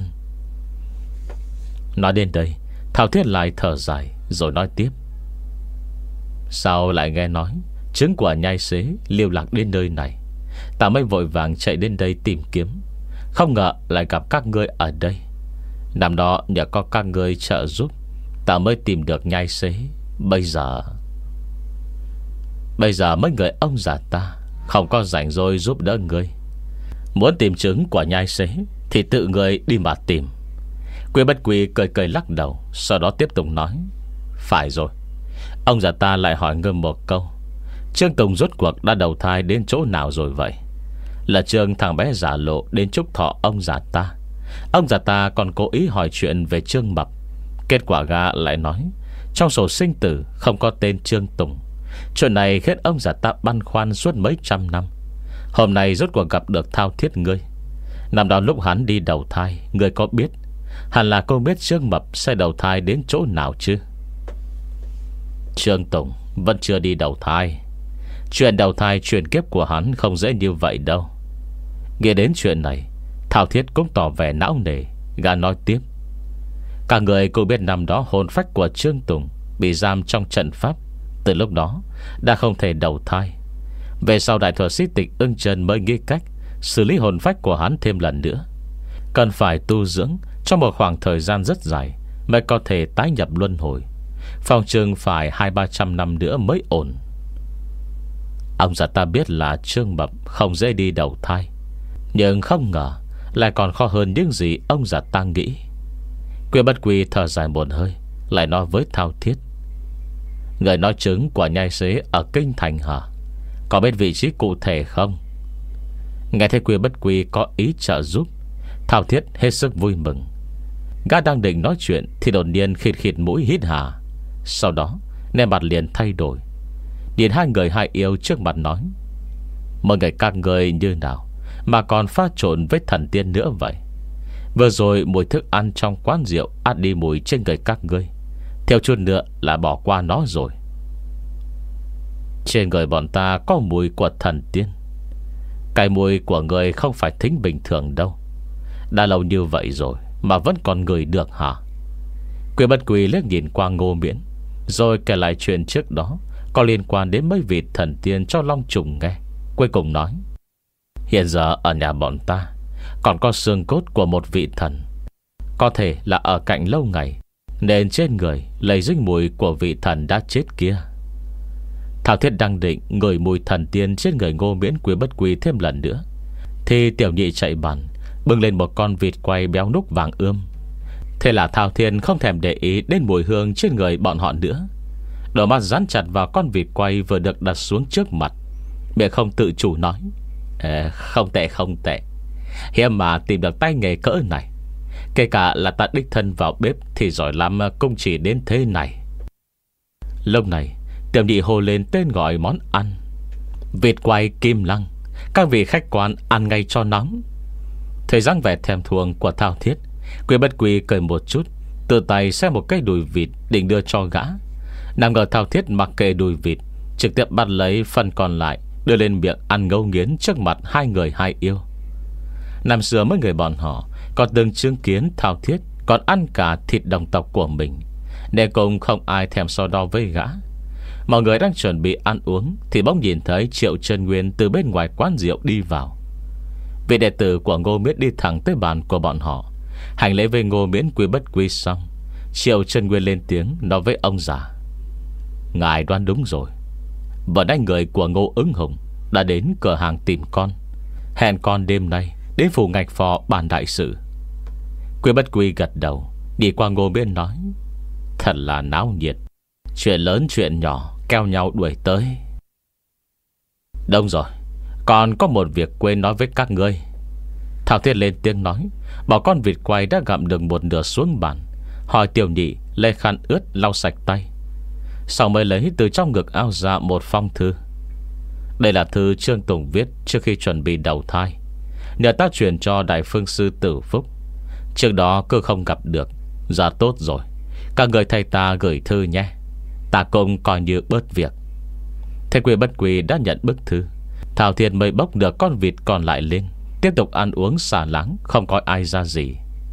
Nói đến đây, Thao Thiết lại thở dài rồi nói tiếp: Sao lại nghe nói trứng của Nhai Xế lưu lạc đến nơi này, ta mới vội vàng chạy đến đây tìm kiếm. Không ngờ lại gặp các ngươi ở đây. Năm đó nhờ có các ngươi trợ giúp, ta mới tìm được Nhai Xế. Bây giờ Bây giờ mấy người ông già ta không có rảnh rỗi giúp đỡ ngươi. Muốn tìm trứng của Nhai Xế thì tự ngươi đi mà tìm. Quỷ Bất Quỳ cười cười lắc đầu, sau đó tiếp tục nói: Phải rồi, ông già ta lại hỏi ngươi một câu. Trương Tùng rốt cuộc đã đầu thai đến chỗ nào rồi vậy? Là Trương thằng bé giả lộ đến chúc thọ ông già ta. Ông già ta còn cố ý hỏi chuyện về Trương Mập. Kết quả gã lại nói trong sổ sinh tử không có tên Trương Tùng. Chuyện này khiến ông già ta băn khoăn suốt mấy trăm năm. Hôm nay rốt cuộc gặp được Thao Thiết ngươi. Năm đó lúc hắn đi đầu thai, ngươi có biết? Hẳn là cô biết Trương Mập sẽ đầu thai đến chỗ nào chứ? Trương Tùng vẫn chưa đi đầu thai. Chuyện đầu thai chuyển kiếp của hắn không dễ như vậy đâu. Nghe đến chuyện này, Thao Thiết cũng tỏ vẻ não nề. Gã nói tiếp: Cả người cũng biết năm đó hồn phách của Trương Tùng bị giam trong trận pháp, từ lúc đó đã không thể đầu thai. Về sau đại thuật sĩ Tịch Ưng Trần mới nghĩ cách xử lý hồn phách của hắn thêm lần nữa. Cần phải tu dưỡng trong một khoảng thời gian rất dài mới có thể tái nhập luân hồi. Phòng trường phải hai ba trăm năm nữa mới ổn. Ông già ta biết là Trương Mập không dễ đi đầu thai, nhưng không ngờ lại còn khó hơn những gì ông già ta nghĩ. Quỷ Bất Quỳ thở dài một hơi, lại nói với Thao Thiết: Người nói trứng của Nhai Xế ở Kinh Thành hả? Có biết vị trí cụ thể không? Nghe thấy Quỷ Bất Quỳ có ý trợ giúp, Thao Thiết hết sức vui mừng. Gã đang định nói chuyện thì đột nhiên khịt khịt mũi hít hà. Sau đó nét mặt liền thay đổi, nhìn hai người hai yêu trước mặt nói: Mọi người các người như nào mà còn pha trộn với thần tiên nữa vậy? Vừa rồi mùi thức ăn trong quán rượu át đi mùi trên người các ngươi, theo chút nữa là bỏ qua nó rồi. Trên người bọn ta có mùi của thần tiên. Cái mùi của người không phải thính bình thường đâu. Đã lâu như vậy rồi mà vẫn còn ngửi được hả? Quỷ Bất Quỳ liếc nhìn qua Ngô Miễn, rồi kể lại chuyện trước đó có liên quan đến mấy vị thần tiên cho Long Trùng nghe. Cuối cùng nói: Hiện giờ ở nhà bọn ta còn có xương cốt của một vị thần, có thể là ở cạnh lâu ngày nên trên người lấy dính mùi của vị thần đã chết kia. Thao Thiết đang định ngửi mùi thần tiên trên người Ngô Miễn Quỷ Bất Quỳ thêm lần nữa thì tiểu nhị chạy bàn bưng lên một con vịt quay béo núc vàng ươm. Thế là Thao Thiên không thèm để ý đến mùi hương trên người bọn họ nữa, đôi mắt dán chặt vào con vịt quay vừa được đặt xuống trước mặt, miệng không tự chủ nói: à, Không tệ không tệ, hiếm mà tìm được tay nghề cỡ này. Kể cả là ta đích thân vào bếp thì giỏi lắm cũng chỉ đến thế này. Lúc này Tiểu nhị hô lên tên gọi món ăn: vịt quay kim lăng. Các vị khách quan ăn ngay cho nóng. Thấy dáng vẻ thèm thuồng của Thao Thiết, Quy Bất Quy cười một chút, tự tay xem một cái đùi vịt định đưa cho gã. Nào ngờ Thao Thiết mặc kệ đùi vịt, trực tiếp bắt lấy phần còn lại, đưa lên miệng ăn ngấu nghiến trước mặt hai người hai yêu. Năm xưa mấy người bọn họ còn từng chứng kiến Thao Thiết còn ăn cả thịt đồng tộc của mình, nên cũng không ai thèm so đo với gã. Mọi người đang chuẩn bị ăn uống thì bỗng nhìn thấy Triệu Chân Nguyên từ bên ngoài quán rượu đi vào. Vị đệ tử của Ngô Miễn đi thẳng tới bàn của bọn họ, hành lễ với Ngô Miễn Quy Bất Quy xong, Triệu Chân Nguyên lên tiếng nói với ông già: ngài đoán đúng rồi. Vừa nãy người của Ngô Ứng Hùng đã đến cửa hàng tìm con, hẹn con đêm nay đến phủ ngạch phò bàn đại sự. Quy Bất Quy gật đầu, đi qua Ngô Miễn nói: thật là náo nhiệt, chuyện lớn chuyện nhỏ keo nhau đuổi tới. Đông rồi, còn có một việc quên nói với các ngươi. Thao Thiết lên tiếng nói, bảo con vịt quay đã gặm được một nửa xuống bàn, hỏi tiểu nhị lấy khăn ướt lau sạch tay, sau mới lấy từ trong ngực áo ra một phong thư. Đây là thư Trương Tùng viết trước khi chuẩn bị đầu thai, nhờ ta truyền cho Đại Phương Sư Tử Phúc. Trước đó cứ không gặp được, giờ tốt rồi, các người thầy ta gửi thư nhé, ta cũng coi như bớt việc. Thế Quy Bất Quy đã nhận bức thư. Thảo Thiết mới bốc được con vịt còn lại lên, tiếp tục ăn uống xả láng, không coi ai ra gì.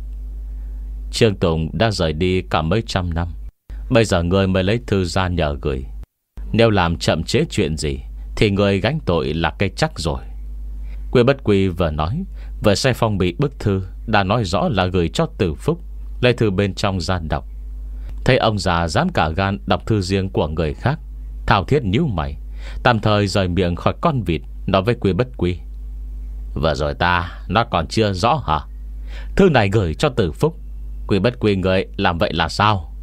Trương Tùng đã rời đi cả mấy trăm năm, bây giờ người mới lấy thư ra nhờ gửi. Nếu làm chậm chế chuyện gì thì người gánh tội là cái chắc rồi. Quy Bất Quy vừa nói, vừa xe phong bì bức thư, đã nói rõ là gửi cho Tử Phúc. Lấy thư bên trong ra đọc. Thấy ông già dám cả gan đọc thư riêng của người khác, Thảo Thiết nhíu mày, tạm thời rời miệng khỏi con vịt, nói với Quy Bất Quy: vừa rồi ta nó còn chưa rõ hả? Thư này gửi cho Tử Phúc, Quy Bất Quy người làm vậy là sao?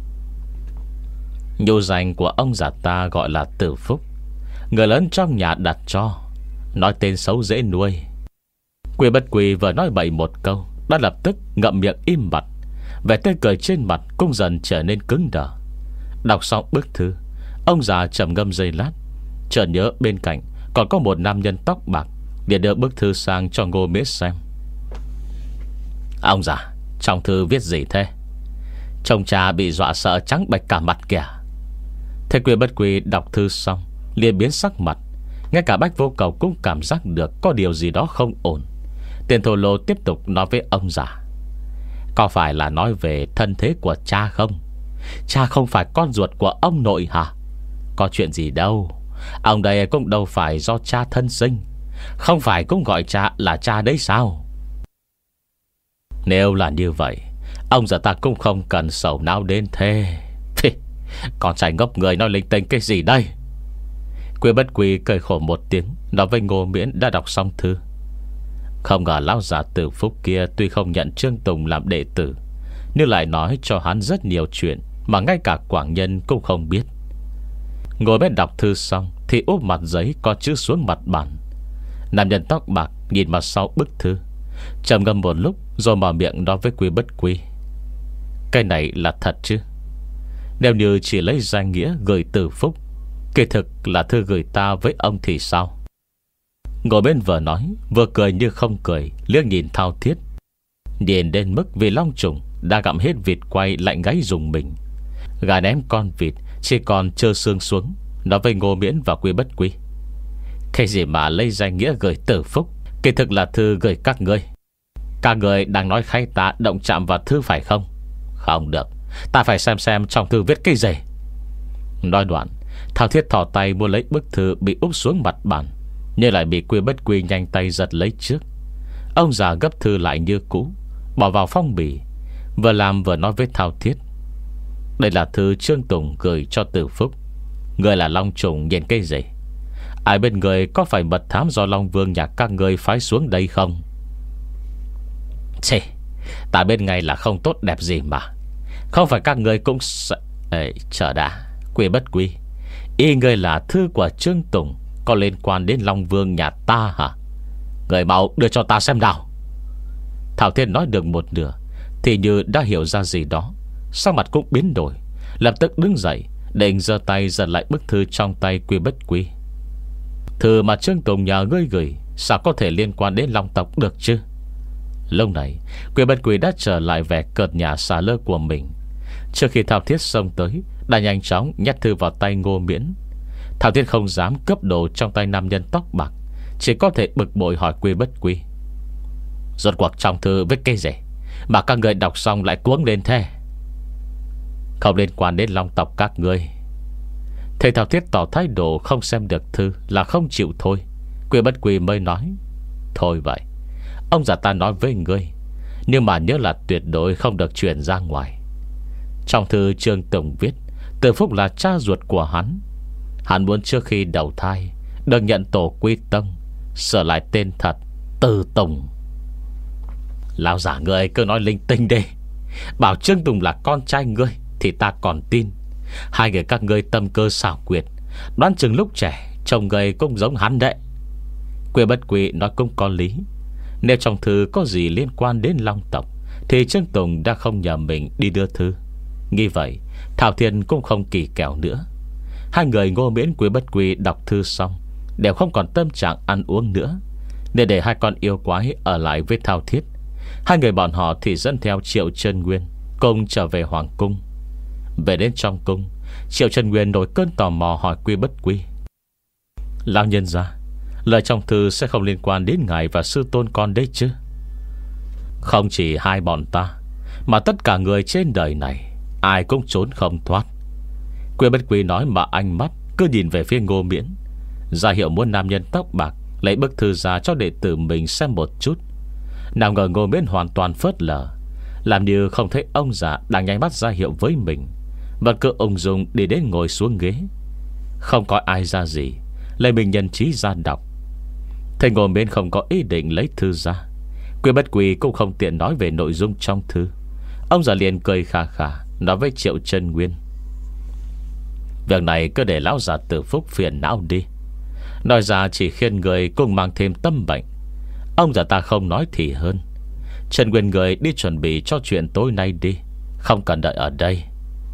Nhu danh của ông già ta gọi là Tử Phúc, người lớn trong nhà đặt cho, nói tên xấu dễ nuôi. Quy Bất Quy vừa nói bậy một câu, đã lập tức ngậm miệng im bặt. Vẻ tươi cười trên mặt cũng dần trở nên cứng đờ. Đọc xong bức thư, ông già trầm ngâm giây lát, chợt nhớ bên cạnh còn có một nam nhân tóc bạc, liền đưa bức thư sang cho Ngô Miễn xem. Ông già, trong thư viết gì thế? Chồng cha bị dọa sợ trắng bệch cả mặt kìa. Thế Quy Bất Quy đọc thư xong liền biến sắc mặt. Ngay cả Bách Vô Cầu cũng cảm giác được có điều gì đó không ổn. Tiền Thổ Lô tiếp tục nói với ông già: có phải là nói về thân thế của cha không? Cha không phải con ruột của ông nội hả? Có chuyện gì đâu, ông đây cũng đâu phải do cha thân sinh, không phải cũng gọi cha là cha đấy sao? Nếu là như vậy, ông già ta cũng không cần sầu não đến thế. Phi, con trai ngốc người nói linh tinh cái gì đây? Quy Bất Quy cười khổ một tiếng, nói với Ngô Miễn đã đọc xong thư. Không ngờ lão già Tử Phúc kia tuy không nhận Trương Tùng làm đệ tử, nhưng lại nói cho hắn rất nhiều chuyện mà ngay cả Quảng Nhân cũng không biết. Ngồi bên đọc thư xong thì úp mặt giấy có chữ xuống mặt bàn. Nam nhân tóc bạc nhìn mặt sau bức thư, trầm ngâm một lúc rồi mở miệng nói với Quy Bất Quy: cái này là thật chứ? Nếu như chỉ lấy danh nghĩa gửi Tử Phúc, kỳ thực là thư gửi ta với ông thì sao? Ngồi bên vừa nói vừa cười như không cười, liếc nhìn Thao Thiết. Nhìn đến mức vì long trùng đã gặm hết vịt quay lạnh gáy dùng mình, gà ném con vịt chỉ còn trơ xương xuống, nói với Ngô Miễn và Quy Bất Quy: cái gì mà lấy danh nghĩa gửi Tử Phúc, kỳ thực là thư gửi các ngươi. Các người đang nói khay ta động chạm vào thư phải không? Không được, ta phải xem xem trong thư viết cái gì. Nói đoạn, Thao Thiết thò tay mua lấy bức thư bị úp xuống mặt bàn, nhưng lại bị Quy Bất Quy nhanh tay giật lấy trước. Ông già gấp thư lại như cũ, bỏ vào phong bì, vừa làm vừa nói với Thao Thiết: đây là thư Trương Tùng gửi cho Tử Phúc. Người là Long Trùng nhìn cái gì? Ai bên người có phải mật thám do Long Vương nhà các người phái xuống đây không? Chê, ta bên ngay là không tốt đẹp gì mà. Không phải các người cũng sợ... Ê, chờ đã, Quy Bất Quy, ý ngươi là thư của Trương Tùng có liên quan đến Long Vương nhà ta hả? Người mau đưa cho ta xem nào. Thảo Thiên nói được một nửa thì như đã hiểu ra gì đó, sắc mặt cũng biến đổi, lập tức đứng dậy định giơ tay giật lại bức thư trong tay Quy Bất Quy. Thư mà Trương Tùng nhờ ngươi gửi sao có thể liên quan đến Long tộc được chứ? Lúc này Quy Bất Quy đã trở lại vẻ cợt nhả xả lơ của mình. Trước khi Thao Thiết xông tới, đã nhanh chóng nhét thư vào tay Ngô Miễn. Thao Thiết không dám cướp đồ trong tay nam nhân tóc bạc, chỉ có thể bực bội hỏi Quy Bất Quy: rốt cuộc trong thư viết cái gì mà các người đọc xong lại cuống lên thế? Không liên quan đến Long tộc các ngươi. Thầy Thao Thiết tỏ thái độ không xem được thư là không chịu thôi. Quy Bất Quy mới nói: thôi vậy, ông già ta nói với ngươi, nhưng mà nhớ là tuyệt đối không được truyền ra ngoài. Trong thư Trương Tùng viết Từ Phúc là cha ruột của hắn. Hắn muốn trước khi đầu thai được nhận tổ quy tông, sửa lại tên thật Từ Tùng. Lão giả ngươi cứ nói linh tinh đi. Bảo Trương Tùng là con trai ngươi thì ta còn tin. Hai người các ngươi tâm cơ xảo quyệt, đoán chừng lúc trẻ chồng ngươi cũng giống hắn đấy. Quy Bất Quy nói cũng có lý. Nếu trong thư có gì liên quan đến Long tộc thì Trương Tùng đã không nhờ mình đi đưa thư. Nghĩ vậy Thảo Thiên cũng không kỳ kèo nữa. Hai người Ngô Miễn Quy Bất Quy đọc thư xong đều không còn tâm trạng ăn uống nữa, nên để hai con yêu quái ở lại với Thao Thiết. Hai người bọn họ thì dẫn theo Triệu Chân Nguyên cùng trở về Hoàng cung. Về đến trong cung, Triệu Chân Nguyên nổi cơn tò mò hỏi Quy Bất Quy: lão nhân gia, lời trong thư sẽ không liên quan đến ngài và sư tôn con đấy chứ? Không chỉ hai bọn ta, mà tất cả người trên đời này ai cũng trốn không thoát. Quy Bất Quy nói mà ánh mắt cứ nhìn về phía Ngô Miễn, ra hiệu muốn nam nhân tóc bạc lấy bức thư ra cho đệ tử mình xem một chút. Nào ngờ Ngô Miễn hoàn toàn phớt lờ, làm như không thấy ông già đang nháy mắt ra hiệu với mình, và cứ ung dung đi đến ngồi xuống ghế. Không có ai ra gì, lấy mình nhân trí ra đọc. Thầy Ngô Miễn không có ý định lấy thư ra, Quy Bất Quy cũng không tiện nói về nội dung trong thư. Ông già liền cười khà khà nói với Triệu Chân Nguyên: việc này cứ để lão già Từ Phúc phiền não đi, nói ra chỉ khiến người cùng mang thêm tâm bệnh. Ông già ta không nói thì hơn. Trần Nguyên người đi chuẩn bị cho chuyện tối nay đi, không cần đợi ở đây.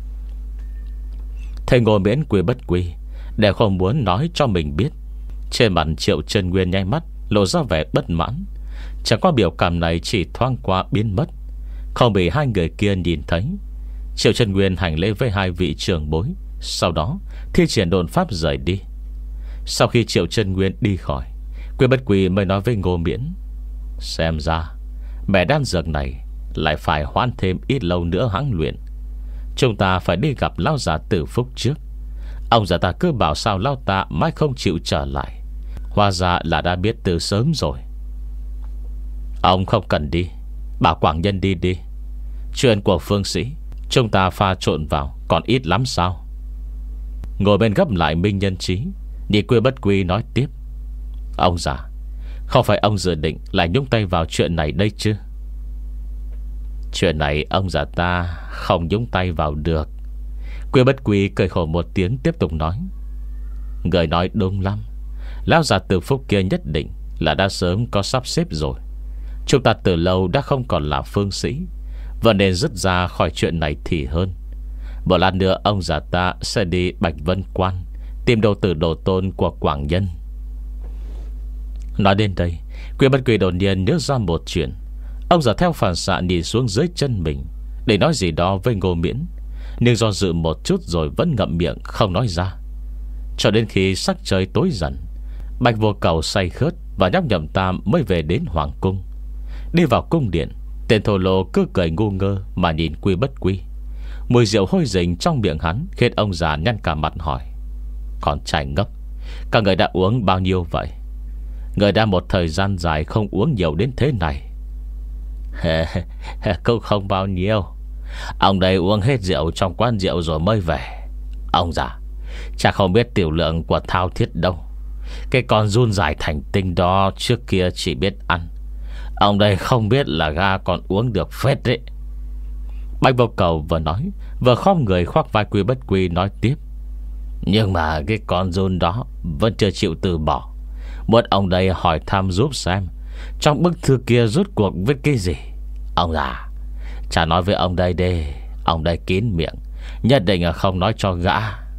Thầy Ngô Miễn Quy Bất Quy đều không muốn nói cho mình biết. Trên mặt Triệu Chân Nguyên nháy mắt lộ ra vẻ bất mãn. Chẳng qua biểu cảm này chỉ thoáng qua biến mất, không bị hai người kia nhìn thấy. Triệu Chân Nguyên hành lễ với hai vị trưởng bối, sau đó thi triển độn pháp rời đi. Sau khi Triệu Chân Nguyên đi khỏi, Quy Bất Quy mới nói với Ngô Miễn: xem ra mẹ đan dược này lại phải hoãn thêm ít lâu nữa hãng luyện. Chúng ta phải đi gặp lão già Từ Phúc trước. Ông già ta cứ bảo sao lão ta mãi không chịu trở lại, hóa ra là đã biết từ sớm rồi. Ông không cần đi, bảo Quảng Nhân đi đi. Chuyện của phương sĩ chúng ta pha trộn vào còn ít lắm sao? Ngồi bên gấp lại Minh Nhân Trí, nhìn Quy Bất Quy nói tiếp: ông già, không phải ông dự định lại nhúng tay vào chuyện này đây chứ? Chuyện này ông già ta không nhúng tay vào được. Quy Bất Quy cười khổ một tiếng tiếp tục nói: người nói đúng lắm. Lão già Từ Phúc kia nhất định là đã sớm có sắp xếp rồi. Chúng ta từ lâu đã không còn là phương sĩ, và nên dứt ra khỏi chuyện này thì hơn. Một lát nữa ông già ta sẽ đi Bạch Vân Quan tìm đồ tử đồ tôn của Quảng Nhân. Nói đến đây, Quy Bất Quy đột nhiên nhớ ra một chuyện. Ông già theo phản xạ nhìn xuống dưới chân mình để nói gì đó với Ngô Miễn, nhưng do dự một chút rồi vẫn ngậm miệng không nói ra. Cho đến khi sắc trời tối dần, Bạch Vô Cầu say khướt và nhóc Nhậm Tam mới về đến Hoàng cung. Đi vào cung điện, tên thô lô cứ cười ngu ngơ mà nhìn Quy Bất Quy. Mùi rượu hôi rình trong miệng hắn khiến ông già nhăn cả mặt hỏi: còn trai ngốc, các người đã uống bao nhiêu vậy? Người đã một thời gian dài không uống nhiều đến thế này. Cũng không bao nhiêu. Ông đây uống hết rượu trong quán rượu rồi mới về. Ông già chắc không biết tiểu lượng của Thao Thiết đâu. Cái con run dài thành tinh đó trước kia chỉ biết ăn, ông đây không biết là ga còn uống được phết đấy. Bạch Vô Cầu vừa nói vừa khom người khoác vai Quy Bất Quy nói tiếp: nhưng mà cái con run đó vẫn chưa chịu từ bỏ. Muốn ông đây hỏi thăm giúp xem trong bức thư kia rốt cuộc với cái gì. Ông già, chả nói với ông đây đi. Ông đây kín miệng, nhất định là không nói cho gã.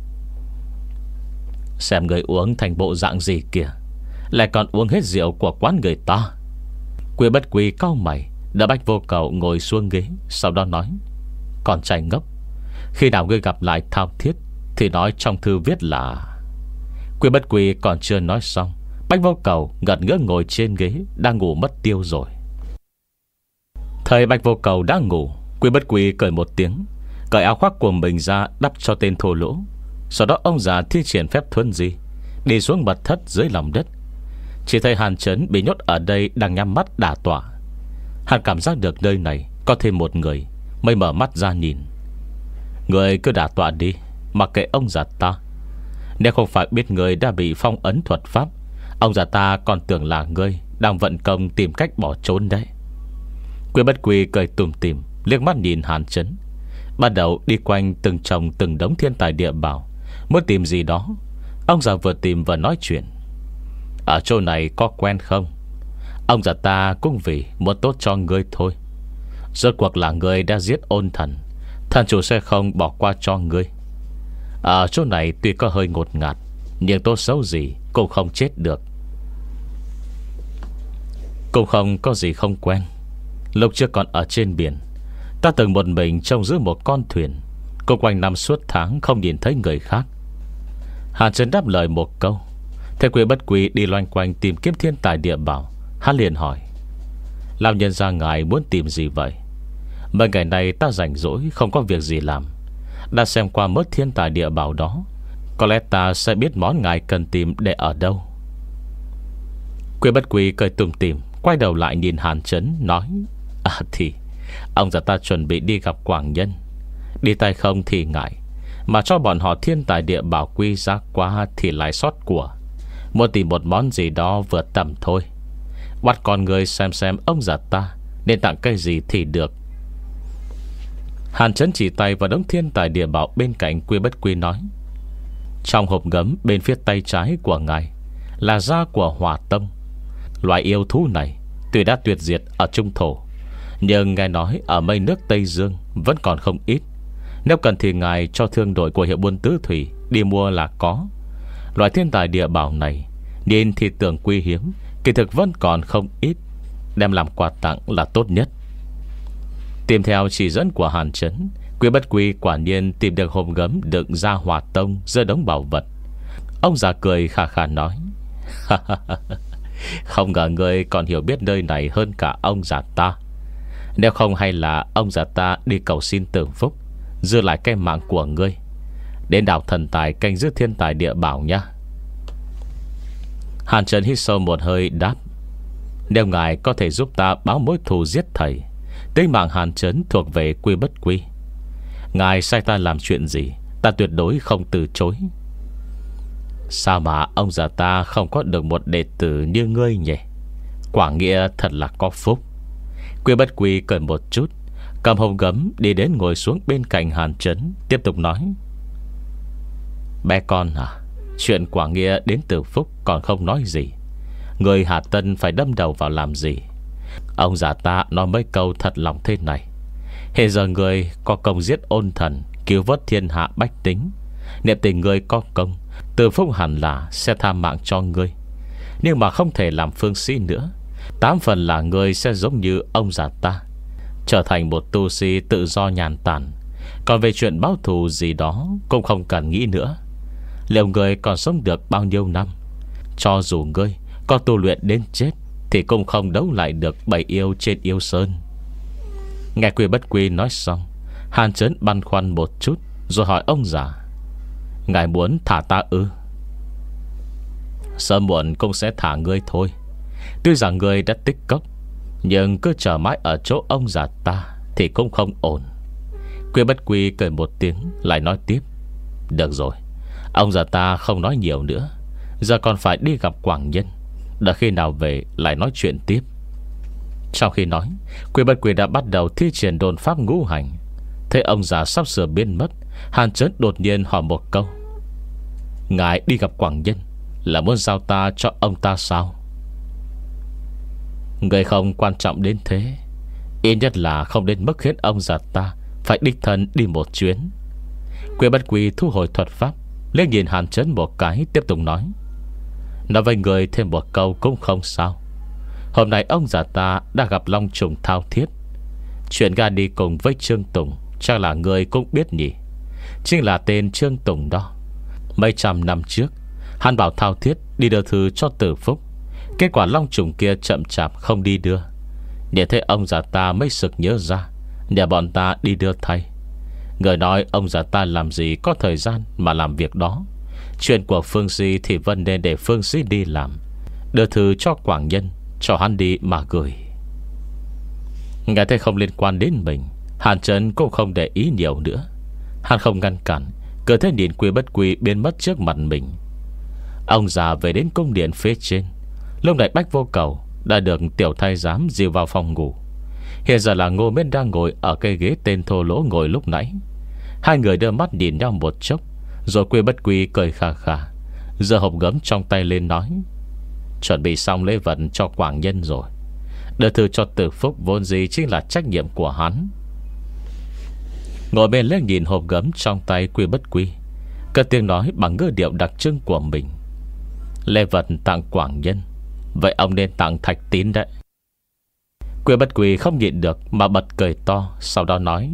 Xem người uống thành bộ dạng gì kìa, lại còn uống hết rượu của quán người ta. Quy Bất Quy cau mày, đã Bách Vô Cầu ngồi xuống ghế, sau đó nói: Còn trai ngốc, khi nào ngươi gặp lại Thao Thiết thì nói trong thư viết là... Quy Bất Quy còn chưa nói xong, Bách Vô Cầu ngật ngỡ ngồi trên ghế, đang ngủ mất tiêu rồi. Thời Bách Vô Cầu đã ngủ, Quy Bất Quy cười một tiếng, cởi áo khoác của mình ra đắp cho tên thô lỗ. Sau đó ông già thi triển phép thuần di, đi xuống mật thất dưới lòng đất. Chỉ thấy Hàn Chấn bị nhốt ở đây đang nhắm mắt đả tọa. Hắn cảm giác được nơi này có thêm một người, mới mở mắt ra nhìn. Người cứ đả tọa đi, mặc kệ ông già ta. Nếu không phải biết người đã bị phong ấn thuật pháp, ông già ta còn tưởng là ngươi đang vận công tìm cách bỏ trốn đấy. Quy Bất Quy cười tủm tỉm, liếc mắt nhìn Hàn Chấn, bắt đầu đi quanh từng chồng từng đống thiên tài địa bảo, muốn tìm gì đó. Ông già vừa tìm vừa nói chuyện: Ở chỗ này có quen không? Ông già ta cũng vì muốn tốt cho ngươi thôi. Rốt cuộc là ngươi đã giết ôn thần, thần chủ sẽ không bỏ qua cho ngươi. Ở chỗ này tuy có hơi ngột ngạt, nhưng tốt xấu gì cũng không chết được. Cũng không có gì không quen. Lúc trước còn ở trên biển, ta từng một mình trông giữ một con thuyền, cũng quanh năm suốt tháng không nhìn thấy người khác. Hàn Trấn đáp lời một câu. Thế Quy Bất Quy đi loanh quanh tìm kiếm thiên tài địa bảo. Hắn liền hỏi: Lão nhân gia ngài muốn tìm gì vậy? Mấy ngày này ta rảnh rỗi, không có việc gì làm, đã xem qua mớ thiên tài địa bảo đó, có lẽ ta sẽ biết món ngài cần tìm để ở đâu. Quy Bất Quy cười tủm tỉm, quay đầu lại nhìn Hàn Trấn nói: À thì ông già ta chuẩn bị đi gặp Quảng Nhân. Đi tay không thì ngại, mà cho bọn họ thiên tài địa bảo quy giá quá thì lại sót của. Muốn tìm một món gì đó vừa tầm thôi. Bắt con người xem xem ông già ta nên tặng cái gì thì được. Hàn Trấn chỉ tay vào đống thiên tài địa bảo bên cạnh Quy Bất Quy nói: Trong hộp gấm bên phía tay trái của ngài là da của hỏa tông. Loài yêu thú này tuy đã tuyệt diệt ở Trung Thổ, nhưng nghe nói ở mây nước Tây Dương vẫn còn không ít. Nếu cần thì ngài cho thương đội của hiệu buôn tứ thủy đi mua là có. Loại thiên tài địa bảo này nhìn thì tưởng quý hiếm, kỳ thực vẫn còn không ít, đem làm quà tặng là tốt nhất. Tìm theo chỉ dẫn của Hàn Trấn, Quy Bất Quy quả nhiên tìm được hộp gấm đựng da hỏa tông giữa đống bảo vật. Ông già cười khà khà nói: Không ngờ ngươi còn hiểu biết nơi này hơn cả ông già ta. Nếu không hay là ông già ta đi cầu xin tường phúc, giữ lại cái mạng của ngươi, đến đảo thần tài canh giữ thiên tài địa bảo nhá. Hàn Trần hít sâu một hơi đáp: Nếu ngài có thể giúp ta báo mối thù giết thầy, tính mạng Hàn Trấn thuộc về Quy Bất Quy. Ngài sai ta làm chuyện gì, ta tuyệt đối không từ chối. Sao mà ông già ta không có được một đệ tử như ngươi nhỉ? Quả nghĩa thật là có phúc. Quy Bất Quy cười một chút, cầm hộp gấm đi đến ngồi xuống bên cạnh Hàn Trấn, tiếp tục nói: Bé con à, chuyện quả nghĩa đến từ phúc còn không nói gì, người Hà Tân phải đâm đầu vào làm gì? Ông già ta nói mấy câu thật lòng thế này: Hiện giờ người có công giết ôn thần, cứu vớt thiên hạ bách tính, niệm tình người có công, từ phúc hẳn là sẽ tha mạng cho ngươi. Nhưng mà không thể làm phương sĩ nữa. Tám phần là ngươi sẽ giống như ông già ta, trở thành một tu sĩ tự do nhàn tản. Còn về chuyện báo thù gì đó cũng không cần nghĩ nữa. Liệu ngươi còn sống được bao nhiêu năm? Cho dù ngươi có tu luyện đến chết thì cũng không đấu lại được bầy yêu trên yêu sơn. Nghe Quy Bất Quy nói xong, Hàn Trấn băn khoăn một chút, rồi hỏi ông già: Ngài muốn thả ta ư? Sớm muộn cũng sẽ thả ngươi thôi. Tuy rằng ngươi đã tích cốc, nhưng cứ chờ mãi ở chỗ ông già ta thì cũng không ổn. Quy Bất Quy cười một tiếng, lại nói tiếp: Được rồi, ông già ta không nói nhiều nữa, giờ còn phải đi gặp Quảng Nhân. Đợi khi nào về lại nói chuyện tiếp. Trong khi nói, Quy Bất Quy đã bắt đầu thi triển đồn pháp ngũ hành. Thế ông già sắp sửa biến mất, Hàn Trấn đột nhiên hỏi một câu: Ngài đi gặp Quảng Nhân là muốn giao ta cho ông ta sao? Người không quan trọng đến thế, ít nhất là không đến mức khiến ông già ta phải đích thân đi một chuyến. Quy Bất Quy thu hồi thuật pháp, liếc nhìn Hàn Chấn một cái, tiếp tục nói: nói với người thêm một câu cũng không sao. Hôm nay ông già ta đã gặp Long Trùng thao thiết. Chuyện ga đi cùng với Trương Tùng chắc là người cũng biết nhỉ. Chính là tên Trương Tùng đó. Mấy trăm năm trước hắn bảo thao thiết đi đưa thư cho Tử Phúc. Kết quả Long Trùng kia chậm chạp không đi đưa. Để thế ông già ta mới sực nhớ ra, để bọn ta đi đưa thay. Người nói ông già ta làm gì có thời gian mà làm việc đó. Chuyện của Phương Di thì vẫn nên để Phương Di đi làm. Đưa thư cho Quảng Nhân, cho hắn đi mà gửi. Nghe thấy không liên quan đến mình, Hàn Trấn cũng không để ý nhiều nữa. Hắn không ngăn cản, cứ thế nhìn Quy Bất Quy biến mất trước mặt mình. Ông già về đến cung điện phía trên. Lúc này Bách Vô Cầu đã được tiểu thái giám dìu vào phòng ngủ. Hiện giờ là Ngô Miễn đang ngồi ở cây ghế tên thô lỗ ngồi lúc nãy. Hai người đưa mắt nhìn nhau một chốc, rồi Quy Bất Quy cười khà khà, giơ hộp gấm trong tay lên nói: chuẩn bị xong lễ vật cho Quảng Nhân rồi. Đưa thư cho Tử Phúc vốn gì chính là trách nhiệm của hắn. Ngồi bên liếc nhìn hộp gấm trong tay Quy Bất Quy, cất tiếng nói bằng ngữ điệu đặc trưng của mình: lễ vật tặng Quảng Nhân, vậy ông nên tặng Thạch Tín đấy. Quy Bất Quy không nhịn được mà bật cười to, sau đó nói: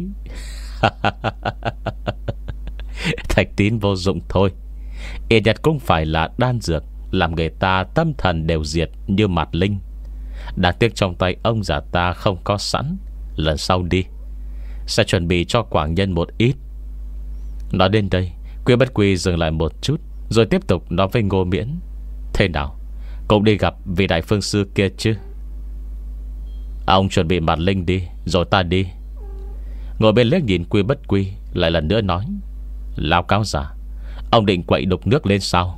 Thạch Tín vô dụng thôi, ít nhất cũng phải là đan dược làm người ta tâm thần đều diệt như Mạt Linh. Đáng tiếc trong tay ông già ta không có sẵn. Lần sau đi sẽ chuẩn bị cho Quảng Nhân một ít. Nói đến đây, Quy Bất Quy dừng lại một chút, rồi tiếp tục nói với Ngô Miễn: thế nào, cũng đi gặp vị đại phương sư kia chứ? Ông chuẩn bị Mạt Linh đi, rồi ta đi. Ngồi bên liếc nhìn Quy Bất Quy, lại lần nữa nói: lão cáo giả, ông định quậy đục nước lên sao?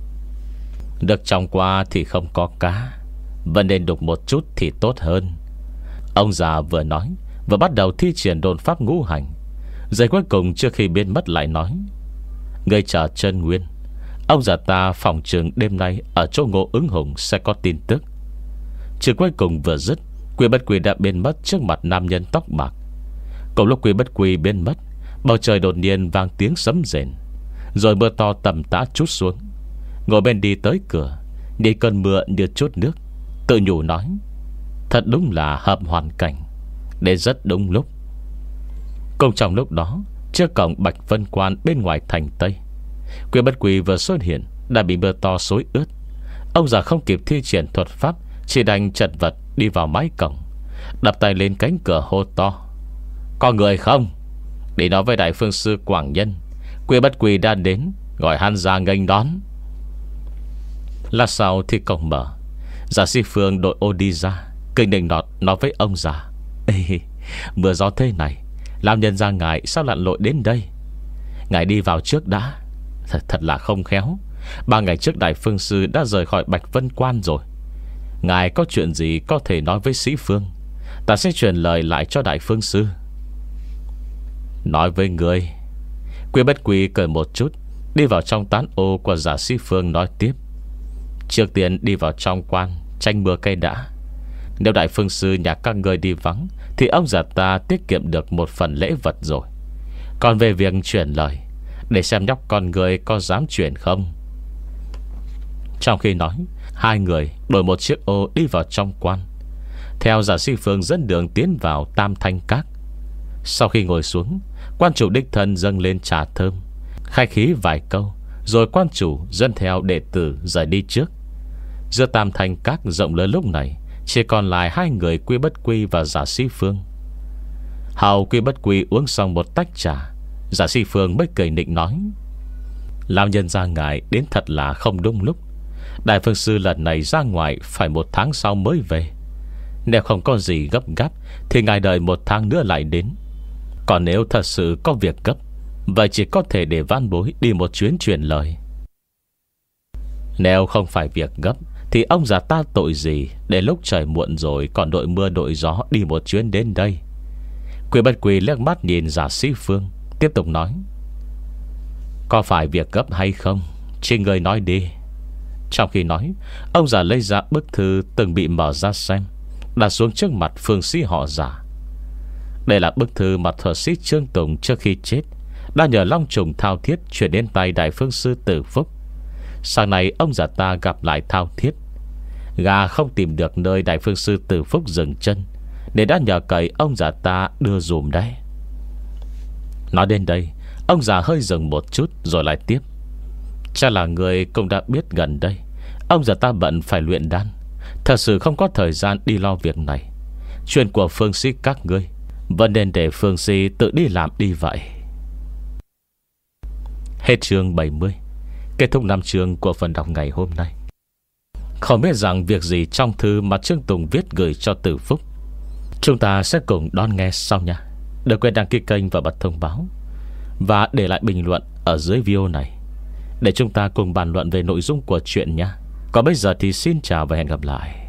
Nước trong qua thì không có cá, vẫn nên đục một chút thì tốt hơn. Ông già vừa nói, vừa bắt đầu thi triển độn pháp ngũ hành. Giây cuối cùng trước khi biến mất lại nói: người chờ chân nguyên. Ông già ta phòng trường đêm nay ở chỗ Ngô Ứng Hùng sẽ có tin tức. Chữ cuối cùng vừa dứt, Quy Bất Quy đã biến mất trước mặt nam nhân tóc bạc. Cùng lúc Quy Bất Quy biến mất, bầu trời đột nhiên vang tiếng sấm rền, rồi mưa to tầm tã trút xuống. Ngồi bên đi tới cửa, nhìn cơn mưa như chút nước, tự nhủ nói: thật đúng là hợp hoàn cảnh, đến rất đúng lúc. Cùng trong lúc đó, trước cổng Bạch Vân Quan bên ngoài thành Tây, Quy Bất Quy vừa xuất hiện đã bị mưa to xối ướt. Ông già không kịp thi triển thuật pháp, chỉ đành chật vật đi vào mái cổng, đập tay lên cánh cửa hô to: có người không? Để nói với đại phương sư Quảng Nhân, Quy Bất Quy đã đến, gọi hắn ra nghênh đón. Lát sau thì cổng mở, Giả Si Phương đội ô đi ra, kinh định nọt nói với ông già: ê, mưa gió thế này, làm nhân ra ngài sao lặn lội đến đây? Ngài đi vào trước đã. Thật, thật là không khéo, ba ngày trước đại phương sư đã rời khỏi Bạch Vân Quan rồi. Ngài có chuyện gì có thể nói với Sĩ Phương, ta sẽ truyền lời lại cho đại phương sư. Nói với người. Quy Bất Quy cười một chút, đi vào trong tán ô của Giả Si Phương nói tiếp: trước tiên đi vào trong quan tranh mưa cây đã. Nếu đại phương sư nhà các người đi vắng, thì ông già ta tiết kiệm được một phần lễ vật rồi. Còn về việc chuyển lời, để xem nhóc con người có dám chuyển không. Trong khi nói, hai người đổi một chiếc ô đi vào trong quan, theo Giả Si Phương dẫn đường tiến vào Tam Thanh Các. Sau khi ngồi xuống, quan chủ đích thân dâng lên trà thơm, khai khí vài câu, rồi quan chủ dẫn theo đệ tử rời đi trước. Giữa Tam Thanh Các rộng lớn lúc này chỉ còn lại hai người Quy Bất Quy và Giả Si Phương. Hầu Quy Bất Quy uống xong một tách trà, Giả Si Phương mới cười nịnh nói: lão nhân ra ngài đến thật là không đúng lúc. Đại phương sư lần này ra ngoài phải một tháng sau mới về. Nếu không có gì gấp gáp thì ngài đợi một tháng nữa lại đến. Còn nếu thật sự có việc gấp, vậy chỉ có thể để van bối đi một chuyến truyền lời. Nếu không phải việc gấp thì ông già ta tội gì để lúc trời muộn rồi còn đội mưa đội gió đi một chuyến đến đây. Quy Bất Quy liếc mắt nhìn Giả Si Phương, tiếp tục nói: có phải việc gấp hay không, chỉ người nói đi. Trong khi nói, ông già lấy ra bức thư từng bị mở ra xem, đặt xuống trước mặt phương sĩ họ Giả. Đây là bức thư mà thuật sĩ Trương Tùng trước khi chết đã nhờ long trùng thao thiết chuyển đến tay Đại Phương Sư Tử Phúc. Sáng nay ông già ta gặp lại thao thiết. Gà không tìm được nơi Đại Phương Sư Tử Phúc dừng chân, nên đã nhờ cậy ông già ta đưa dùm đấy. Nói đến đây, ông già hơi dừng một chút rồi lại tiếp. Chắc là người cũng đã biết gần đây ông già ta bận phải luyện đan, thật sự không có thời gian đi lo việc này. Chuyện của Phương Sĩ các ngươi vẫn nên để Phương Sĩ tự đi làm đi vậy. Hết chương bảy mươi. Kết thúc năm chương của phần đọc ngày hôm nay. Không biết rằng việc gì trong thư mà Trương Tùng viết gửi cho Tử Phúc, chúng ta sẽ cùng đón nghe sau nha. Đừng quên đăng ký kênh và bật thông báo, và để lại bình luận ở dưới video này để chúng ta cùng bàn luận về nội dung của chuyện nha. Còn bây giờ thì xin chào và hẹn gặp lại.